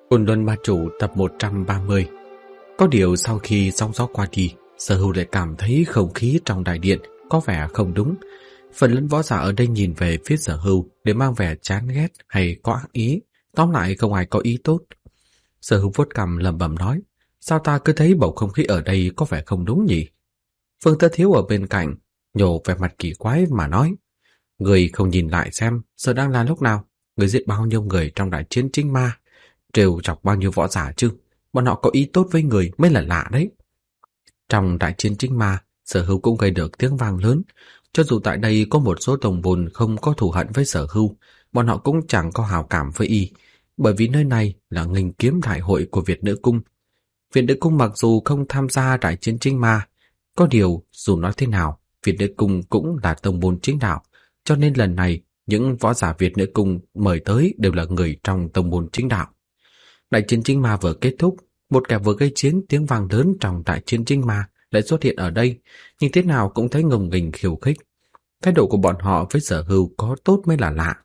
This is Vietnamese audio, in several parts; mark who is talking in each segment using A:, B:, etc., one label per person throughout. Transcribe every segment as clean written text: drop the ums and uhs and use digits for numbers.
A: Côn Luân Ma Chủ tập 130. Có điều sau khi sóng gió qua đi, Sở Hưu lại cảm thấy không khí trong đại điện có vẻ không đúng. Phần lớn võ giả ở đây nhìn về phía Sở Hưu để mang vẻ chán ghét hay có ác ý, tóm lại không ai có ý tốt. Sở Hưu vuốt cằm lẩm bẩm nói, sao ta cứ thấy bầu không khí ở đây có vẻ không đúng nhỉ? Phương Tơ Thiếu ở bên cạnh nhổ vẻ mặt kỳ quái mà nói, người không nhìn lại xem giờ đang là lúc nào? Người giết bao nhiêu người trong đại chiến chính ma, trêu chọc bao nhiêu võ giả chứ? Bọn họ có ý tốt với người mới là lạ đấy. Trong đại chiến chính ma, Sở Hưu cũng gây được tiếng vang lớn. Cho dù tại đây có một số đồng bồn không có thù hận với Sở Hưu, bọn họ cũng chẳng có hảo cảm với y, bởi vì nơi này là nghênh kiếm đại hội của Việt Nữ Cung. Việt Nữ Cung mặc dù không tham gia đại chiến chính ma, có điều dù nói thế nào, Việt Nữ Cung cũng là tông môn chính đạo, cho nên lần này những võ giả Việt Nữ Cung mời tới đều là người trong tông môn chính đạo. Đại chiến chính ma vừa kết thúc, một kẻ vừa gây chiến tiếng vang lớn trong đại chiến chính ma lại xuất hiện ở đây, nhưng thế nào cũng thấy ngông nghênh khiêu khích. Thái độ của bọn họ với Sở Hưu có tốt mới là lạ.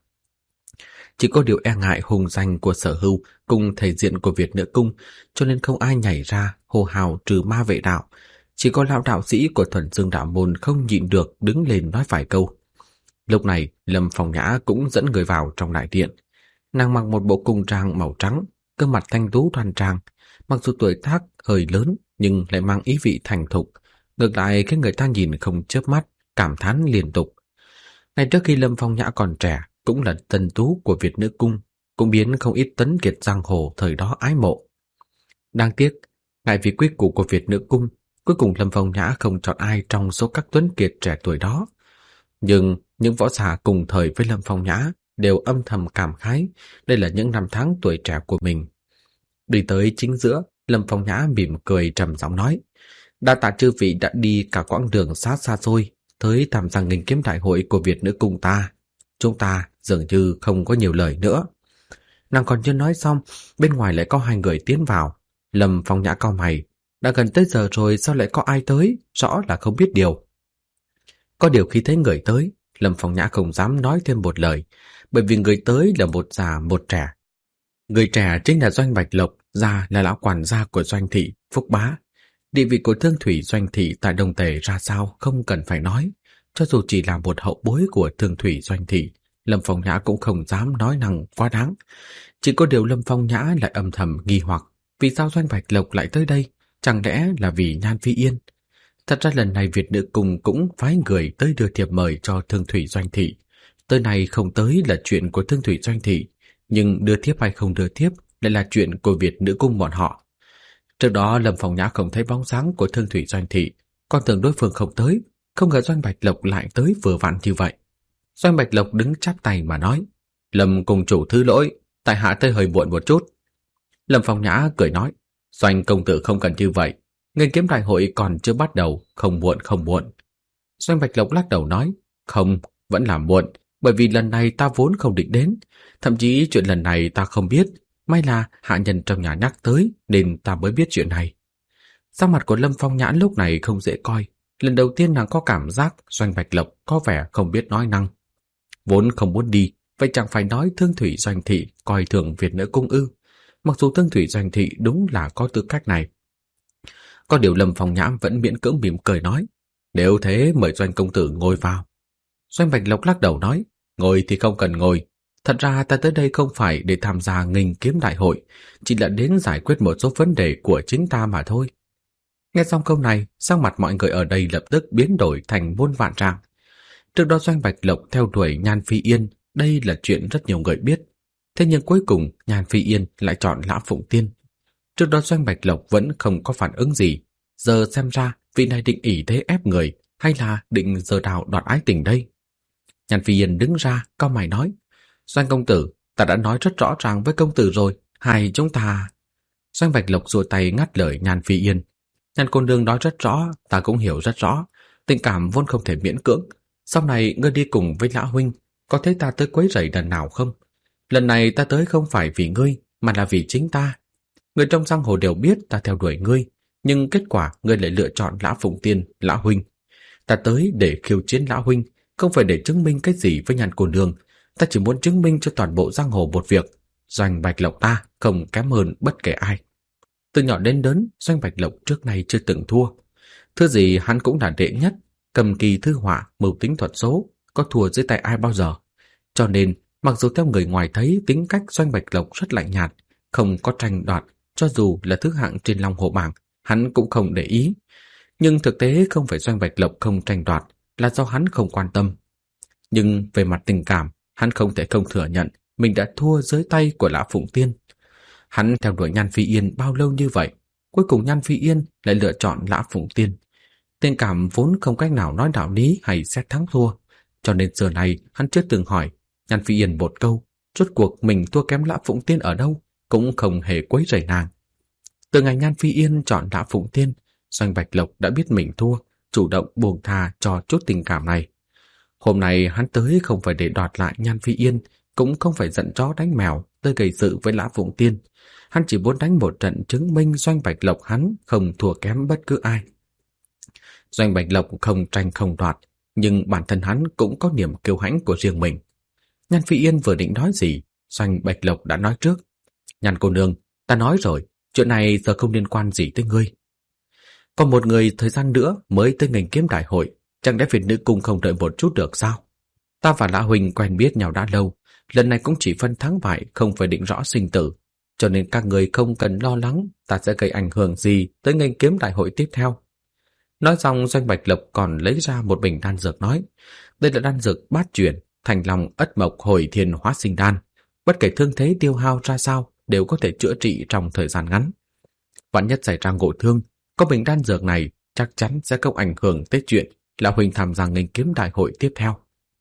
A: Chỉ có điều e ngại hùng danh của Sở Hưu cùng thể diện của Việt Nữ Cung, cho nên không ai nhảy ra hô hào trừ ma vệ đạo. Chỉ có lão đạo sĩ của Thuần Dương Đạo Môn không nhịn được đứng lên nói vài câu. Lúc này, Lâm Phong Nhã cũng dẫn người vào trong đại điện. Nàng mặc một bộ cung trang màu trắng, gương mặt thanh tú đoan trang, mặc dù tuổi tác hơi lớn nhưng lại mang ý vị thành thục, ngược lại khiến người ta nhìn không chớp mắt, cảm thán liên tục. Ngày trước khi Lâm Phong Nhã còn trẻ, cũng là tân tú của Việt Nữ Cung, cũng biến không ít tấn kiệt giang hồ thời đó ái mộ. Đáng tiếc, ngại vì quy củ của Việt Nữ Cung, cuối cùng Lâm Phong Nhã không chọn ai trong số các tuấn kiệt trẻ tuổi đó. Nhưng những võ giả cùng thời với Lâm Phong Nhã đều âm thầm cảm khái, đây là những năm tháng tuổi trẻ của mình. Đi tới chính giữa, Lâm Phong Nhã mỉm cười trầm giọng nói, đa tạ chư vị đã đi cả quãng đường xa xa xôi tới tham gia nghênh kiếm đại hội của Việt Nữ Cung ta. Chúng ta dường như không có nhiều lời nữa. Nàng còn chưa nói xong, bên ngoài lại có hai người tiến vào. Lâm Phong Nhã cau mày, đã gần tới giờ rồi sao lại có ai tới, rõ là không biết điều. Có điều khi thấy người tới, Lâm Phong Nhã không dám nói thêm một lời, bởi vì người tới là một già một trẻ. Người trẻ chính là Doanh Bạch Lộc, già là lão quản gia của Doanh thị, Phúc Bá. Địa vị của Thương Thủy Doanh thị tại Đông Tề ra sao không cần phải nói, cho dù chỉ là một hậu bối của Thương Thủy Doanh thị, Lâm Phong Nhã cũng không dám nói năng quá đáng. Chỉ có điều Lâm Phong Nhã lại âm thầm nghi hoặc, vì sao Doanh Bạch Lộc lại tới đây, chẳng lẽ là vì Nhan Phi Yên? Thật ra lần này Việt Nữ Cung cũng phái người tới đưa thiệp mời cho Thương Thủy Doanh thị. Tới này không tới là chuyện của Thương Thủy Doanh thị, nhưng đưa thiếp hay không đưa thiếp lại là chuyện của Việt Nữ Cung bọn họ. Trước đó Lâm Phong Nhã không thấy bóng dáng của Thương Thủy Doanh thị, còn tưởng đối phương không tới, không ngờ Doanh Bạch Lộc lại tới vừa vặn như vậy. Doanh Bạch Lộc đứng chắp tay mà nói, Lâm Cung chủ thứ lỗi, tại hạ tới hơi muộn một chút. Lâm Phong Nhã cười nói, Doanh công tử không cần như vậy, nghênh kiếm đại hội còn chưa bắt đầu, không muộn không muộn. Doanh Bạch Lộc lắc đầu nói, không, vẫn là muộn, bởi vì lần này ta vốn không định đến, thậm chí chuyện lần này ta không biết, may là hạ nhân trong nhà nhắc tới nên ta mới biết chuyện này. Sắc mặt của Lâm Phong Nhã lúc này không dễ coi, lần đầu tiên nàng có cảm giác Doanh Bạch Lộc có vẻ không biết nói năng. Vốn không muốn đi, vậy chẳng phải nói Thương Thủy Doanh thị coi thường Việt Nữ Cung ư? Mặc dù Thương Thủy Doanh thị đúng là có tư cách này. Có điều Lâm Phong Nhã vẫn miễn cưỡng mỉm cười nói, nếu thế mời Doanh công tử ngồi vào. Doanh Bạch Lộc lắc đầu nói, ngồi thì không cần ngồi. Thật ra ta tới đây không phải để tham gia nghênh kiếm đại hội, chỉ là đến giải quyết một số vấn đề của chính ta mà thôi. Nghe xong câu này, sắc mặt mọi người ở đây lập tức biến đổi thành muôn vạn trạng. Trước đó Doanh Bạch Lộc theo đuổi Nhan Phi Yên, đây là chuyện rất nhiều người biết. Thế nhưng cuối cùng Nhan Phi Yên lại chọn Lã Phụng Tiên. Trước đó Doanh Bạch Lộc vẫn không có phản ứng gì, giờ xem ra vị này định ỷ thế ép người hay là định giơ đào đoạt ái tình đây. Nhan Phi Yên đứng ra cau mày nói, Doanh công tử, ta đã nói rất rõ ràng với công tử rồi, hai chúng ta... Doanh Bạch Lộc giơ tay ngắt lời Nhan Phi Yên. Nhan cô nương nói rất rõ, ta cũng hiểu rất rõ, tình cảm vốn không thể miễn cưỡng. Sau này ngươi đi cùng với Lã huynh, có thấy ta tới quấy rầy lần nào không? Lần này ta tới không phải vì ngươi, mà là vì chính ta. Người trong giang hồ đều biết ta theo đuổi ngươi, nhưng kết quả ngươi lại lựa chọn Lã Phụng Tiên, Lã huynh. Ta tới để khiêu chiến Lã huynh, không phải để chứng minh cái gì với Nhan cô nương. Ta chỉ muốn chứng minh cho toàn bộ giang hồ một việc, Doanh Bạch Lộc ta không kém hơn bất kể ai. Từ nhỏ đến lớn, Doanh Bạch Lộc trước nay chưa từng thua. Thứ gì hắn cũng là đệ nhất, cầm kỳ thư họa, mưu tính thuật số, có thua dưới tay ai bao giờ. Cho nên, mặc dù theo người ngoài thấy tính cách Doanh Bạch Lộc rất lạnh nhạt, không có tranh đoạt, cho dù là thứ hạng trên Long Hồ bảng, hắn cũng không để ý. Nhưng thực tế không phải Doanh Bạch Lộc không tranh đoạt, là do hắn không quan tâm. Nhưng về mặt tình cảm, hắn không thể không thừa nhận mình đã thua dưới tay của Lã Phụng Tiên. Hắn theo đuổi Nhan Phi Yên bao lâu như vậy, cuối cùng Nhan Phi Yên lại lựa chọn Lã Phụng Tiên. Tình cảm vốn không cách nào nói đạo lý hay xét thắng thua, cho nên giờ này hắn chưa từng hỏi Nhan Phi Yên một câu, rốt cuộc mình thua kém Lã Phụng Tiên ở đâu, cũng không hề quấy rầy nàng. Từ ngày Nhan Phi Yên chọn Lã Phụng Tiên, Doanh Bạch Lộc đã biết mình thua, chủ động buông tha cho chút tình cảm này. Hôm nay hắn tới không phải để đoạt lại Nhan Phi Yên, cũng không phải giận chó đánh mèo tới gây sự với Lã Phụng Tiên. Hắn chỉ muốn đánh một trận chứng minh Doanh Bạch Lộc hắn không thua kém bất cứ ai. Doanh Bạch Lộc không tranh không đoạt, nhưng bản thân hắn cũng có niềm kiêu hãnh của riêng mình. Nhan Phi Yên vừa định nói gì, Doanh Bạch Lộc đã nói trước. Nhan cô nương, ta nói rồi, chuyện này giờ không liên quan gì tới ngươi. Còn một người thời gian nữa mới tới ngành kiếm đại hội, chẳng lẽ Việt Nữ Cung không đợi một chút được sao? Ta và Lã Huỳnh quen biết nhau đã lâu, lần này cũng chỉ phân thắng bại, không phải định rõ sinh tử, cho nên các người không cần lo lắng ta sẽ gây ảnh hưởng gì tới ngành kiếm đại hội tiếp theo. Nói xong, Doanh Bạch Lộc còn lấy ra một bình đan dược nói, đây là đan dược bát chuyển, Thành Long Ất Mộc Hồi Thiên Hóa Sinh Đan, bất kể thương thế tiêu hao ra sao đều có thể chữa trị trong thời gian ngắn. Vạn nhất xảy ra ngộ thương, có bình đan dược này chắc chắn sẽ không ảnh hưởng tới chuyện Lão Huỳnh tham gia ngành kiếm đại hội tiếp theo.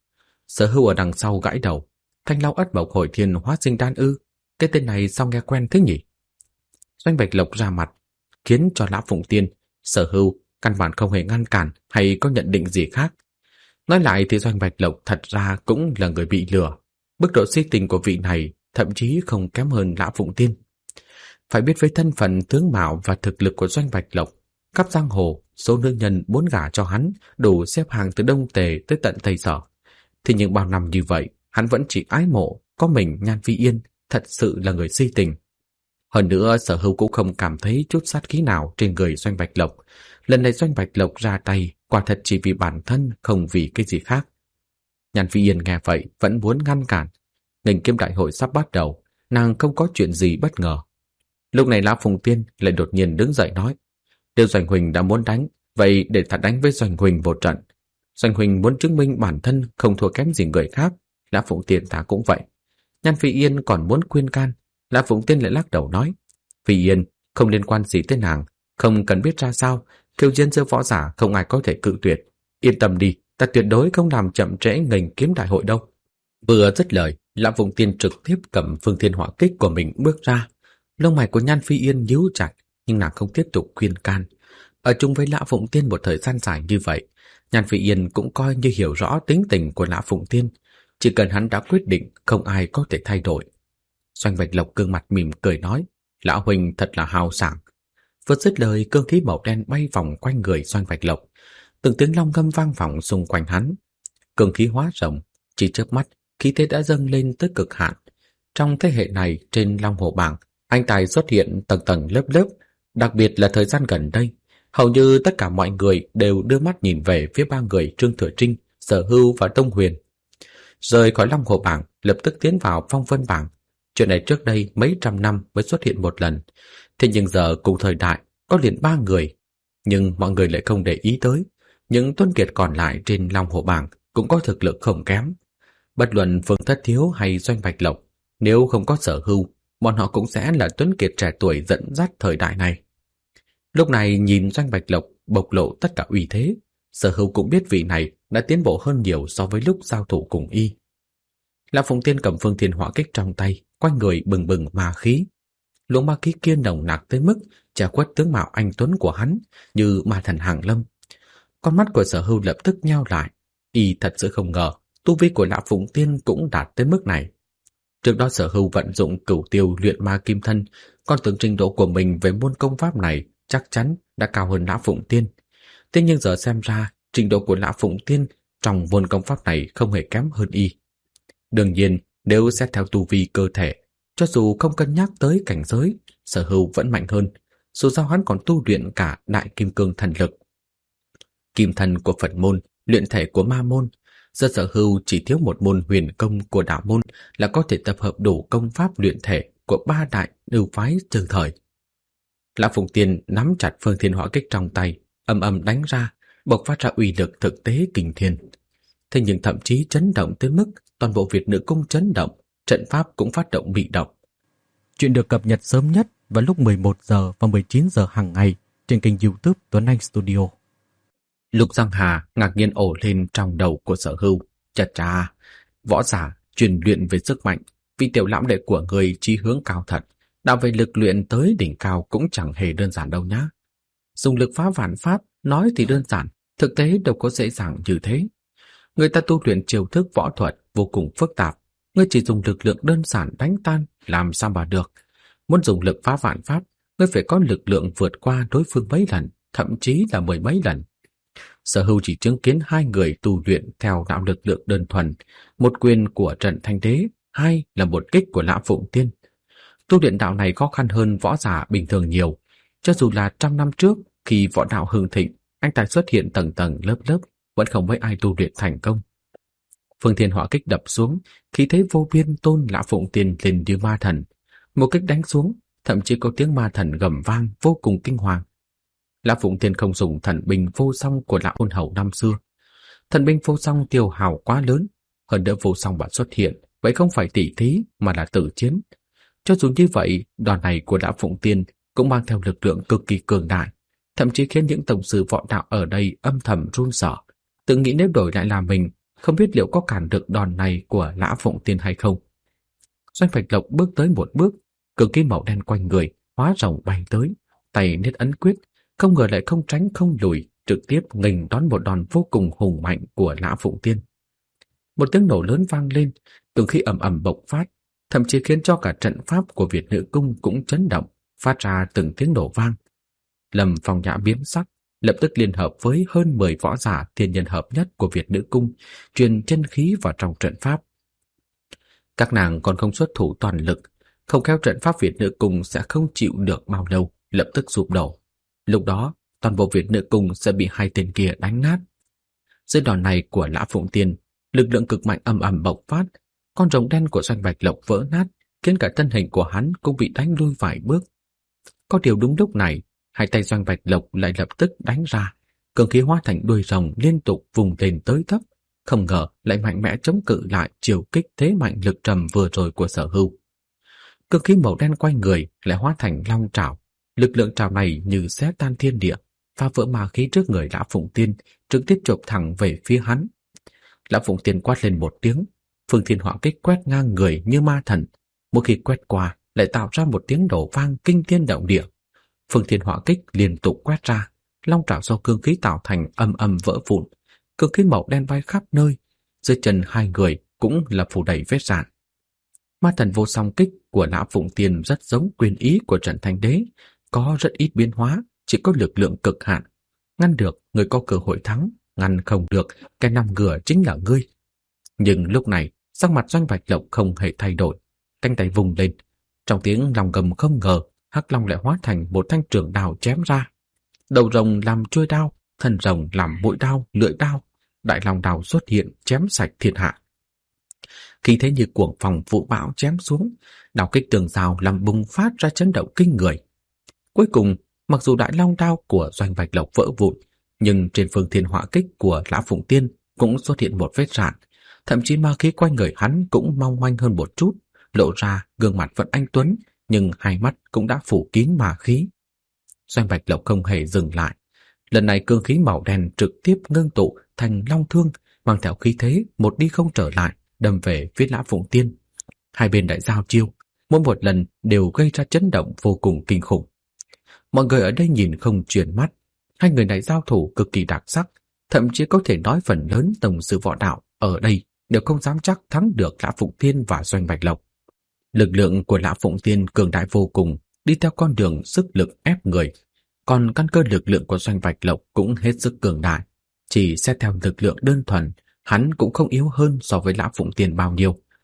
A: Sở Hưu ở đằng sau gãi đầu, Thanh Long Ất Mộc Hồi Thiên Hóa Sinh Đan ư? Cái tên này sao nghe quen thế nhỉ? Doanh Bạch Lộc ra mặt, khiến cho Lã Phụng Tiên, Sở Hưu căn bản không hề ngăn cản hay có nhận định gì khác. Nói lại thì Doanh Bạch Lộc thật ra cũng là người bị lừa. Mức độ si tình của vị này thậm chí không kém hơn Lã Phụng Tiên. Phải biết với thân phận tướng mạo và thực lực của Doanh Bạch Lộc, khắp giang hồ, số nữ nhân muốn gả cho hắn đủ xếp hàng từ Đông Tề tới tận Tây Sở. Thì những bao năm như vậy, hắn vẫn chỉ ái mộ có mình Nhan Phi Yên, thật sự là người si tình. Hơn nữa, Sở Hưu cũng không cảm thấy chút sát khí nào trên người Doanh Bạch Lộc. Lần này Doanh Bạch Lộc ra tay, quả thật chỉ vì bản thân, không vì cái gì khác. Nhan Phi Yên nghe vậy vẫn muốn ngăn cản. Ngành kiếm đại hội sắp bắt đầu, nàng không có chuyện gì bất ngờ. Lúc này Lã Phụng Tiên lại đột nhiên đứng dậy nói, nếu Doanh Huỳnh đã muốn đánh, vậy để ta đánh với Doanh Huỳnh một trận. Doanh Huỳnh muốn chứng minh bản thân không thua kém gì người khác, Lã Phụng Tiên ta cũng vậy. Nhan Phi Yên còn muốn khuyên can, Lã Phụng Tiên lại lắc đầu nói, Phi Yên không liên quan gì tới nàng, không cần biết ra sao, khiêu chiến giữa võ giả không ai có thể cự tuyệt. Yên tâm đi, ta tuyệt đối không làm chậm trễ ngành kiếm đại hội đâu. Vừa dứt lời, Lã Phụng Tiên trực tiếp cầm Phương Thiên Hỏa Kích của mình bước ra. Lông mày của Nhan Phi Yên nhíu chặt, nhưng nàng không tiếp tục khuyên can. Ở chung với Lã Phụng Tiên một thời gian dài như vậy, Nhan Phi Yên cũng coi như hiểu rõ tính tình của Lã Phụng Tiên. Chỉ cần hắn đã quyết định, không ai có thể thay đổi. Doanh Bạch Lộc gương mặt mỉm cười nói, Lão Huỳnh thật là hào sảng. Vừa dứt lời, cương khí màu đen bay vòng quanh người Doanh Bạch Lộc. Từng tiếng long ngâm vang vọng xung quanh hắn. Cương khí hóa rộng, chỉ chớp mắt, khí thế đã dâng lên tới cực hạn. Trong thế hệ này, trên Long Hồ bảng, anh tài xuất hiện tầng tầng lớp lớp, đặc biệt là thời gian gần đây. Hầu như tất cả mọi người đều đưa mắt nhìn về phía ba người Trương Thừa Trinh, Sở Hưu và Tông Huyền. Rời khỏi Long Hồ bảng, lập tức tiến vào Phong Vân bảng. Chuyện này trước đây mấy trăm năm mới xuất hiện một lần. Thế nhưng giờ cùng thời đại có liền ba người. Nhưng mọi người lại không để ý tới. Những tuấn kiệt còn lại trên Long Hồ bảng cũng có thực lực không kém. Bất luận Phương Thất Thiếu hay Doanh Bạch Lộc, nếu không có Sở Hưu, bọn họ cũng sẽ là tuấn kiệt trẻ tuổi dẫn dắt thời đại này. Lúc này nhìn Doanh Bạch Lộc bộc lộ tất cả uy thế, Sở Hưu cũng biết vị này đã tiến bộ hơn nhiều so với lúc giao thủ cùng y. Lã Phụng Tiên cầm Phương Thiên Hỏa Kích trong tay, quanh người bừng bừng ma khí. Luồng ma khí kia nồng nặc tới mức che khuất tướng mạo anh tuấn của hắn như ma thần hàng lâm. Con mắt của Sở Hưu lập tức nheo lại, y thật sự không ngờ tu vi của Lã Phụng Tiên cũng đạt tới mức này. Trước đó Sở Hưu vận dụng Cửu Tiêu luyện ma kim thân, còn tưởng trình độ của mình về môn công pháp này chắc chắn đã cao hơn Lã Phụng Tiên. Thế nhưng giờ xem ra, trình độ của Lã Phụng Tiên trong môn công pháp này không hề kém hơn y. Đương nhiên, nếu xét theo tu vi cơ thể, Cho dù không cân nhắc tới cảnh giới, Sở Hưu vẫn mạnh hơn, dù sao hắn còn tu luyện cả đại kim cương thần lực. Kim thần của Phật môn, luyện thể của ma môn, giờ Sở Hưu chỉ thiếu một môn huyền công của đạo môn là có thể tập hợp đủ công pháp luyện thể của ba đại lưu phái trường thời. Lã Phụng Tiên nắm chặt Phương Thiên Hỏa Kích trong tay, ầm ầm đánh ra, bộc phát ra uy lực thực tế kinh thiên. Thế nhưng thậm chí chấn động tới mức toàn bộ Việt Nữ Cung chấn động, trận pháp cũng phát động bị động. Chuyện được cập nhật sớm nhất vào lúc 11 giờ và 19 giờ hàng ngày trên kênh YouTube Tuấn Anh Studio. Lục Giang Hà ngạc nhiên ổ lên trong đầu của Sở Hưu. Chà, võ giả truyền luyện về sức mạnh, vị tiểu lãm đệ của người chí hướng cao thật, đạo về lực luyện tới đỉnh cao cũng chẳng hề đơn giản đâu nhá. Dùng lực phá vạn pháp nói thì đơn giản, thực tế đâu có dễ dàng như thế. Người ta tu luyện chiêu thức võ thuật vô cùng phức tạp, ngươi chỉ dùng lực lượng đơn giản đánh tan làm sao mà được. Muốn dùng lực phá vạn pháp, ngươi phải có lực lượng vượt qua đối phương mấy lần, thậm chí là mười mấy lần. Sở Hưu chỉ chứng kiến hai người tu luyện theo đạo lực lượng đơn thuần, một quyền của Trần Thanh Đế, hai là một kích của Lã Phụng Tiên. Tu luyện đạo này khó khăn hơn võ giả bình thường nhiều. Cho dù là 100 năm trước, khi võ đạo hưng thịnh, anh ta xuất hiện tầng tầng lớp lớp, vẫn không mấy ai tu luyện thành công. Phương Thiên Hỏa Kích đập xuống, khí thế vô biên tôn Lã Phụng Tiên lên như ma thần. Một kích đánh xuống, thậm chí có tiếng ma thần gầm vang vô cùng kinh hoàng. Lã Phụng Tiên không dùng thần binh vô song của Lã Ôn Hầu năm xưa. Thần binh vô song tiêu hao quá lớn, hơn nữa vô song bản xuất hiện, vậy không phải tỷ thí mà là tử chiến. Cho dù như vậy, đòn này của Lã Phụng Tiên cũng mang theo lực lượng cực kỳ cường đại, thậm chí khiến những tổng sư võ đạo ở đây âm thầm run sợ, tự nghĩ nếu đổi lại là mình, không biết liệu có cản được đòn này của Lã Phụng Tiên hay không. Doanh Bạch Lộc bước tới một bước, cực kỳ màu đen quanh người, hóa rồng bay tới, tay niết ấn quyết, không ngờ lại không tránh không lùi, trực tiếp nghênh đón một đòn vô cùng hùng mạnh của Lã Phụng Tiên. Một tiếng nổ lớn vang lên, cường khí ầm ầm bộc phát, thậm chí khiến cho cả trận pháp của Việt Nữ Cung cũng chấn động, phát ra từng tiếng nổ vang. Lâm Phong Nhã biến sắc, lập tức liên hợp với hơn 10 võ giả thiên nhân hợp nhất của Việt Nữ Cung, truyền chân khí vào trong trận pháp. Các nàng còn không xuất thủ toàn lực, không khéo trận pháp Việt Nữ Cung sẽ không chịu được bao lâu, lập tức sụp đổ. Lúc đó, toàn bộ Việt Nữ Cung sẽ bị hai tên kia đánh nát. Dưới đòn này của Lã Phụng Tiên, lực lượng cực mạnh ầm ầm bộc phát, con rồng đen của Doanh Bạch Lộc vỡ nát, khiến cả thân hình của hắn cũng bị đánh lui vài bước. Có điều đúng lúc này, hai tay Doanh Bạch Lộc lại lập tức đánh ra, cường khí hóa thành đuôi rồng liên tục vùng lên tới thấp, không ngờ lại mạnh mẽ chống cự lại chiều kích thế mạnh lực trầm vừa rồi của Sở Hưu. Cường khí màu đen quanh người lại hóa thành long trảo, lực lượng trảo này như xé tan thiên địa, phá vỡ ma khí trước người Lã Phụng Tiên, trực tiếp chộp thẳng về phía hắn. Lã Phụng Tiên quát lên một tiếng, Phương Thiên Hỏa Kích quét ngang người như ma thần, mỗi khi quét qua lại tạo ra một tiếng nổ vang kinh thiên động địa. Phương Thiên Hỏa Kích liên tục quét ra, long trảo do cương khí tạo thành ầm ầm vỡ vụn, cương khí màu đen bay khắp nơi, dưới chân hai người cũng là phủ đầy vết rạn. Ma thần vô song kích của Lã Phụng Tiên rất giống quyền ý của Trần Thanh Đế, có rất ít biến hóa, chỉ có lực lượng cực hạn. Ngăn được, người có cơ hội thắng, ngăn không được, cái nằm ngửa chính là ngươi. Nhưng lúc này, sắc mặt Doanh Bạch Lộc không hề thay đổi, cánh tay vùng lên. Trong tiếng lòng gầm không ngờ, hắc long lại hóa thành một thanh trường đao chém ra. Đầu rồng làm chuôi đao, thân rồng làm mũi đao, lưỡi đao. Đại long đao xuất hiện chém sạch thiên hạ. Khi thế như cuồng phong vũ bão chém xuống, đao kích tường rào làm bùng phát ra chấn động kinh người. Cuối cùng, mặc dù đại long đao của Doanh Bạch Lộc vỡ vụn, nhưng trên Phương Thiên Hỏa Kích của Lã Phụng Tiên cũng xuất hiện một vết rạn, thậm chí ma khí quanh người hắn cũng mong manh hơn một chút, lộ ra gương mặt vẫn anh tuấn, nhưng hai mắt cũng đã phủ kín ma khí. Doanh Bạch Lộc không hề dừng lại, lần này cương khí màu đen trực tiếp ngưng tụ thành long thương, mang theo khí thế một đi không trở lại, đâm về phía Lã Phụng Tiên. Hai bên đại giao chiêu, mỗi một lần đều gây ra chấn động vô cùng kinh khủng. Mọi người ở đây nhìn không chuyển mắt, hai người này giao thủ cực kỳ đặc sắc, thậm chí có thể nói phần lớn tổng sư võ đạo ở đây đều không dám chắc thắng được Lã Phụng Tiên và Doanh Bạch Lộc. Lực lượng của Lã Phụng Tiên cường đại vô cùng, đi theo con đường sức lực ép người, còn căn cơ lực lượng của Doanh Bạch Lộc cũng hết sức cường đại. Chỉ xét theo lực lượng đơn thuần, hắn cũng không yếu hơn so với Lã Phụng Tiên bao nhiêu.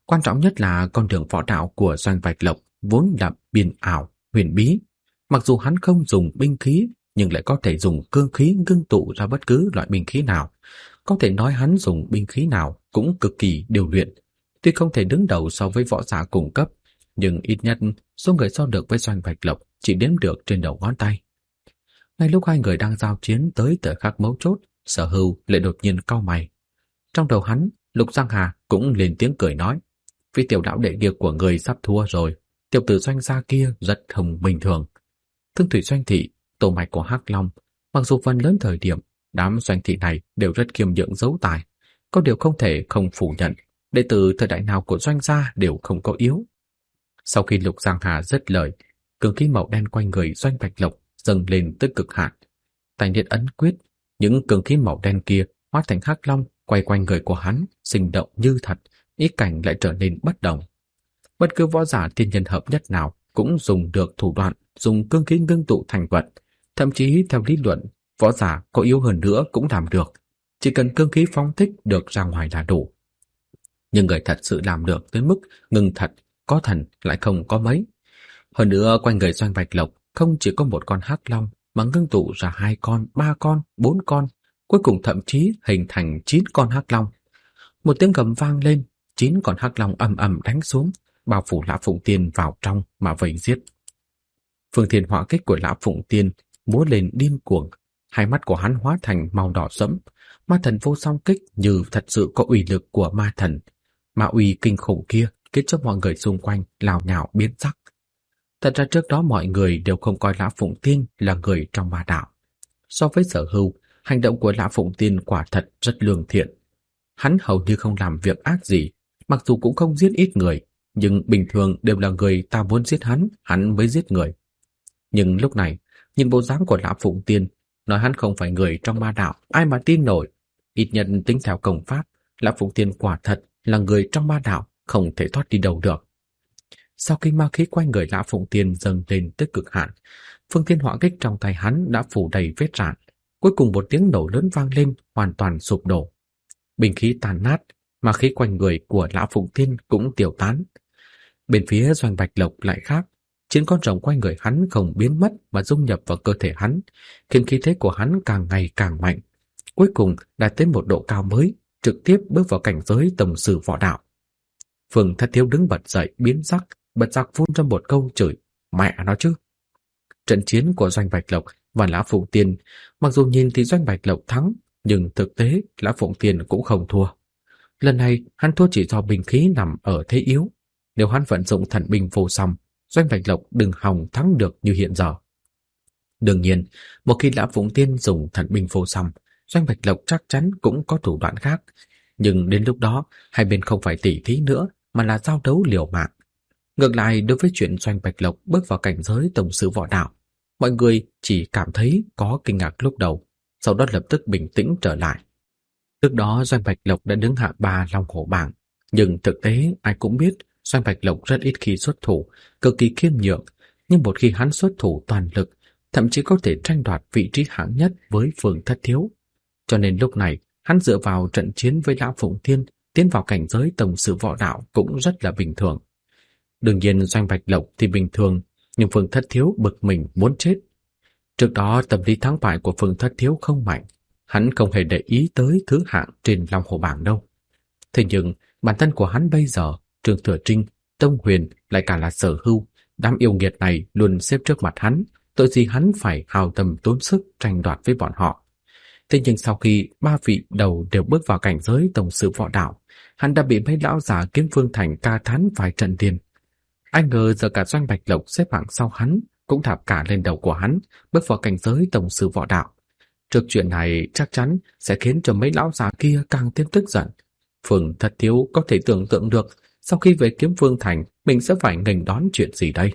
A: Quan trọng nhất là con đường võ đạo của Doanh Bạch Lộc vốn là biên ảo, huyền bí. Mặc dù hắn không dùng binh khí, nhưng lại có thể dùng cương khí ngưng tụ ra bất cứ loại binh khí nào. Có thể nói hắn dùng binh khí nào cũng cực kỳ điều luyện. Tuy không thể đứng đầu so với võ giả cùng cấp, nhưng ít nhất số người so được với Doanh Bạch Lộc chỉ đếm được trên đầu ngón tay. Ngay lúc hai người đang giao chiến tới thời khắc mấu chốt, Sở Hưu lại đột nhiên cau mày. Trong đầu hắn, Lục Giang Hà cũng lên tiếng cười nói: "Vì tiểu đạo đệ kia của người sắp thua rồi, tiểu tử Doanh gia kia rất không bình thường." Thương thủy Doanh thị, tổ mạch của Hắc Long, mặc dù phần lớn thời điểm đám Doanh thị này đều rất kiêm nhượng giấu tài, có điều không thể không phủ nhận, đệ tử thời đại nào của Doanh gia đều không có yếu. Sau khi Lục Giang Hà dứt lời, cường khí màu đen quanh người Doanh Bạch Lộc dâng lên tới cực hạn. Tay niết ấn quyết, những cường khí màu đen kia hóa thành hắc long quay quanh người của hắn, sinh động như thật, ý cảnh lại trở nên bất động. Bất cứ võ giả thiên nhân hợp nhất nào cũng dùng được thủ đoạn dùng cương khí ngưng tụ thành vật, thậm chí theo lý luận, võ giả có yếu hơn nữa cũng làm được, chỉ cần cương khí phóng thích được ra ngoài là đủ. Nhưng người thật sự làm được tới mức ngưng thật, có thần lại không có mấy. Hơn nữa quanh người Doanh Bạch Lộc không chỉ có một con hắc long mà ngưng tụ ra 2 con, 3 con, 4 con, cuối cùng thậm chí hình thành 9 con hắc long. Một tiếng gầm vang lên, 9 con hắc long ầm ầm đánh xuống, bao phủ Lã Phụng Tiên vào trong mà vây giết. Phương Thiên hỏa kích của Lã Phụng Tiên múa lên điên cuồng, hai mắt của hắn hóa thành màu đỏ sẫm, ma thần vô song kích như thật sự có uy lực của ma thần, ma uy kinh khủng kia khiến cho mọi người xung quanh lào nhào biến sắc. Thật ra trước đó mọi người đều không coi Lã Phụng Tiên là người trong ma đạo. So với Sở Hưu, hành động của Lã Phụng Tiên quả thật rất lương thiện. Hắn hầu như không làm việc ác gì, mặc dù cũng không giết ít người, nhưng bình thường đều là người ta muốn giết hắn mới giết người. Nhưng lúc này, nhìn bộ dáng của Lã Phụng Tiên, nói hắn không phải người trong ma đạo, ai mà tin nổi. Ít nhất tính theo công pháp, Lã Phụng Tiên quả thật là người trong ma đạo, không thể thoát đi đâu được. Sau khi ma khí quanh người Lã Phụng Tiên dâng lên tới cực hạn, phương thiên hỏa kích trong tay hắn đã phủ đầy vết rạn. Cuối cùng một tiếng nổ lớn vang lên, hoàn toàn sụp đổ. Binh khí tàn nát, ma khí quanh người của Lã Phụng Tiên cũng tiêu tán. Bên phía Doanh Bạch Lộc lại khác, 9 con rồng quanh người hắn không biến mất mà dung nhập vào cơ thể hắn, khiến khí thế của hắn càng ngày càng mạnh. Cuối cùng đạt tới một độ cao mới, trực tiếp bước vào cảnh giới tổng sư võ đạo. Phương Thất Thiếu đứng bật dậy biến sắc, bật giặc phun ra một câu chửi: "Mẹ nó chứ!" Trận chiến của Doanh Bạch Lộc và Lã Phụng Tiên, mặc dù nhìn thì Doanh Bạch Lộc thắng, nhưng thực tế Lã Phụng Tiên cũng không thua. Lần này hắn thua chỉ do binh khí nằm ở thế yếu. Nếu hắn vận dụng thần binh vô song, Doanh Bạch Lộc đừng hòng thắng được như hiện giờ. Đương nhiên, một khi Lã Phụng Tiên dùng thần binh vô song, Doanh Bạch Lộc chắc chắn cũng có thủ đoạn khác. Nhưng đến lúc đó, hai bên không phải tỉ thí nữa, mà là giao đấu liều mạng. Ngược lại, đối với chuyện Doanh Bạch Lộc bước vào cảnh giới tổng sư võ đạo, mọi người chỉ cảm thấy có kinh ngạc lúc đầu, sau đó lập tức bình tĩnh trở lại. Trước đó Doanh Bạch Lộc đã đứng hạng 3 Long Hổ bảng, nhưng thực tế ai cũng biết Doanh Bạch Lộc rất ít khi xuất thủ, cực kỳ khiêm nhượng, nhưng một khi hắn xuất thủ toàn lực, thậm chí có thể tranh đoạt vị trí hạng nhất với Phương Thất Thiếu. Cho nên lúc này, hắn dựa vào trận chiến với Lã Phụng Tiên tiến vào cảnh giới tổng sư võ đạo cũng rất là bình thường. Đương nhiên Doanh Bạch Lộc thì bình thường, nhưng Phương Thất Thiếu bực mình muốn chết. Trước đó tâm lý thắng bại của Phương Thất Thiếu không mạnh, hắn không hề để ý tới thứ hạng trên Long Hổ bảng đâu. Thế nhưng bản thân của hắn bây giờ, Trương Thừa Trinh, Tông Huyền lại cả là Sở Hưu, đám yêu nghiệt này luôn xếp trước mặt hắn, tội gì hắn phải hao tâm tốn sức tranh đoạt với bọn họ. Thế nhưng sau khi 3 vị đầu đều bước vào cảnh giới tổng sư võ đạo, hắn đã bị mấy lão già Kiếm Phương Thành ca thán vài trận liền. Ai ngờ giờ cả Doanh Bạch Lộc xếp hạng sau hắn cũng thạp cả lên đầu của hắn, bước vào cảnh giới tổng sư võ đạo. Trước chuyện này chắc chắn sẽ khiến cho mấy lão già kia càng thêm tức giận. Phương Thất Thiếu có thể tưởng tượng được sau khi về Kiếm Phương Thành mình sẽ phải nghênh đón chuyện gì đây.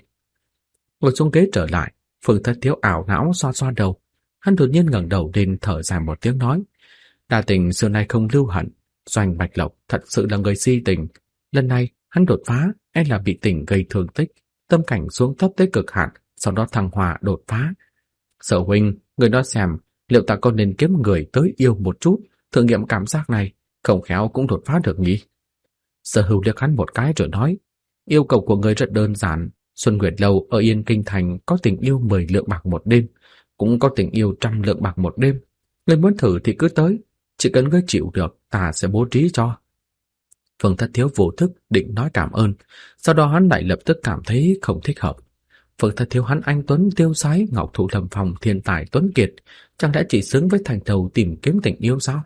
A: Ngồi xuống ghế trở lại, Phương Thất Thiếu ảo não xoa xoa đầu. Hắn đột nhiên ngẩng đầu lên thở dài một tiếng nói: "Đa tình xưa nay không lưu hận, Doanh Bạch Lộc thật sự là người si tình. Lần này hắn đột phá e là bị tình gây thương tích, tâm cảnh xuống thấp tới cực hạn, sau đó thăng hoa đột phá. Sở huynh, người đó xem, liệu ta có nên kiếm người tới yêu một chút, thử nghiệm cảm giác này, không khéo cũng đột phá được nhỉ?" Sở Hưu liếc hắn một cái rồi nói, yêu cầu của người rất đơn giản. Xuân Nguyệt Lâu ở Yên Kinh Thành có tình yêu 10 lượng bạc một đêm, cũng có tình yêu 100 lượng bạc một đêm. Người muốn thử thì cứ tới, chỉ cần ngươi chịu được, ta sẽ bố trí cho. Phương Thất Thiếu vô thức định nói cảm ơn, sau đó hắn lại lập tức cảm thấy không thích hợp. Phương Thất Thiếu hắn anh tuấn tiêu sái, ngọc thụ lâm phong, thiên tài tuấn kiệt, chẳng lẽ chỉ xứng với thành đầu tìm kiếm tình yêu sao?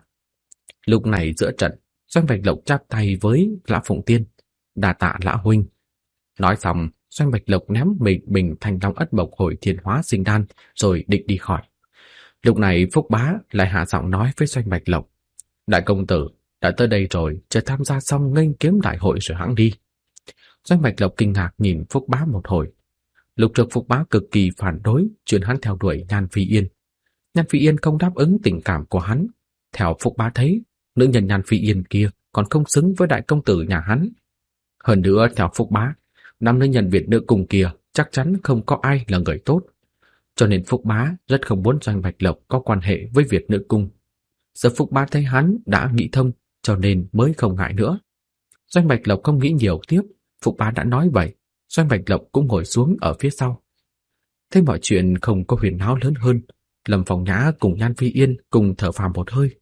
A: Lúc này giữa trận, Doanh Bạch Lộc chắp tay với Lã Phụng Tiên, đa tạ Lã huynh. Nói xong, Doanh Bạch Lộc ném bình Thanh Long Ất Mộc Hồi Thiên Hóa Sinh Đan rồi định đi khỏi. Lúc này Phúc Bá lại hạ giọng nói với Doanh Bạch Lộc, đại công tử đã tới đây rồi, chờ tham gia xong nghênh kiếm đại hội rồi hãng đi. Doanh Bạch Lộc kinh ngạc nhìn Phúc Bá một hồi. Lúc trước Phúc Bá cực kỳ phản đối chuyện hắn theo đuổi Nhan Phi Yên. Nhan Phi Yên không đáp ứng tình cảm của hắn. Theo Phúc Bá thấy, nữ nhân Nhan Phi Yên kia còn không xứng với đại công tử nhà hắn. Hơn nữa theo Phúc Bá, năm nữ nhân Việt nữ cùng kia chắc chắn không có ai là người tốt. Cho nên Phúc Bá rất không muốn Doanh Bạch Lộc có quan hệ với Việt nữ cung. Giờ Phúc Bá thấy hắn đã nghĩ thông, cho nên mới không ngại nữa. Doanh Bạch Lộc không nghĩ nhiều tiếp, Phúc Bá đã nói vậy, Doanh Bạch Lộc cũng ngồi xuống ở phía sau. Thấy mọi chuyện không có huyền náo lớn hơn, Lâm Phong Nhã cùng Nhan Phi Yên cùng thở phào một hơi.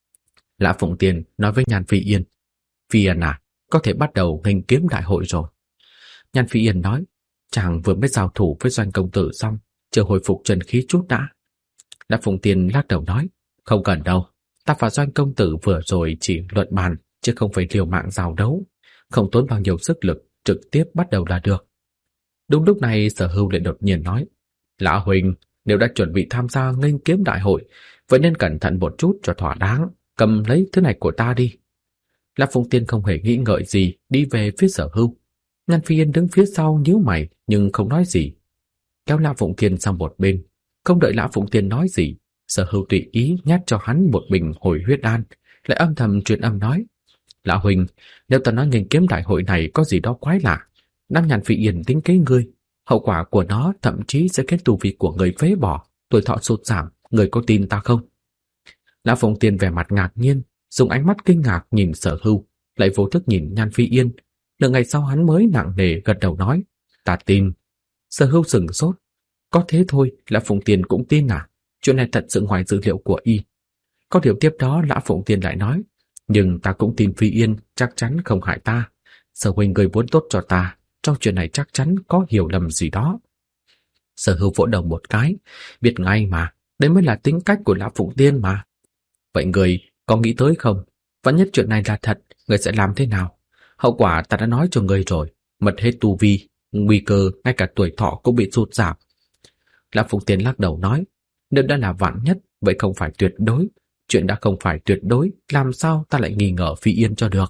A: Lã Phụng Tiên nói với Nhan Phi Yên, Phi Yên à, có thể bắt đầu nghênh kiếm đại hội rồi. Nhan Phi Yên nói, chàng vừa mới giao thủ với Doanh công tử xong, chờ hồi phục chân khí chút đã. Lã Phụng Tiên lắc đầu nói, không cần đâu, ta và Doanh công tử vừa rồi chỉ luận bàn, chứ không phải liều mạng giao đấu, không tốn bao nhiêu sức lực, trực tiếp bắt đầu là được. Đúng lúc này Sở Hưu lại đột nhiên nói, Lã huynh, nếu đã chuẩn bị tham gia nghênh kiếm đại hội, vậy nên cẩn thận một chút cho thỏa đáng, cầm lấy thứ này của ta đi. Lã Phụng Tiên không hề nghĩ ngợi gì đi về phía Sở Hưu. Nhan Phi Yên đứng phía sau nhíu mày nhưng không nói gì, kéo Lã Phụng Tiên sang một bên. Không đợi Lã Phụng Tiên nói gì, Sở Hưu tùy ý nhét cho hắn một bình hồi huyết đan, lại âm thầm truyền âm nói, Lã huynh, nếu ta nói nghênh kiếm đại hội này có gì đó quái lạ, năm Nhan Phi Yên tính kế ngươi, hậu quả của nó thậm chí sẽ khiến tu vi của người phế bỏ, tuổi thọ sụt giảm, người có tin ta không? Lã Phụng Tiên vẻ mặt ngạc nhiên, dùng ánh mắt kinh ngạc nhìn Sở Hưu, lại vô thức nhìn Nhan Phi Yên. Nửa ngày sau hắn mới nặng nề gật đầu nói, ta tin. Sở Hưu sững sốt, có thế thôi, Lã Phụng Tiên cũng tin à? Chuyện này thật sự ngoài dữ liệu của y. Có điều tiếp đó Lã Phụng Tiên lại nói, nhưng ta cũng tin Phi Yên chắc chắn không hại ta. Sở huynh người muốn tốt cho ta, trong chuyện này chắc chắn có hiểu lầm gì đó. Sở Hưu vỗ đầu một cái, biết ngay mà, đây mới là tính cách của Lã Phụng Tiên mà. Vậy người có nghĩ tới không? Vạn nhất chuyện này là thật, người sẽ làm thế nào? Hậu quả ta đã nói cho người rồi, mất hết tu vi, nguy cơ ngay cả tuổi thọ cũng bị sụt giảm. Lã Phụng Tiên lắc đầu nói, nếu đã là vạn nhất, vậy không phải tuyệt đối. Chuyện đã không phải tuyệt đối, làm sao ta lại nghi ngờ Phi Yên cho được?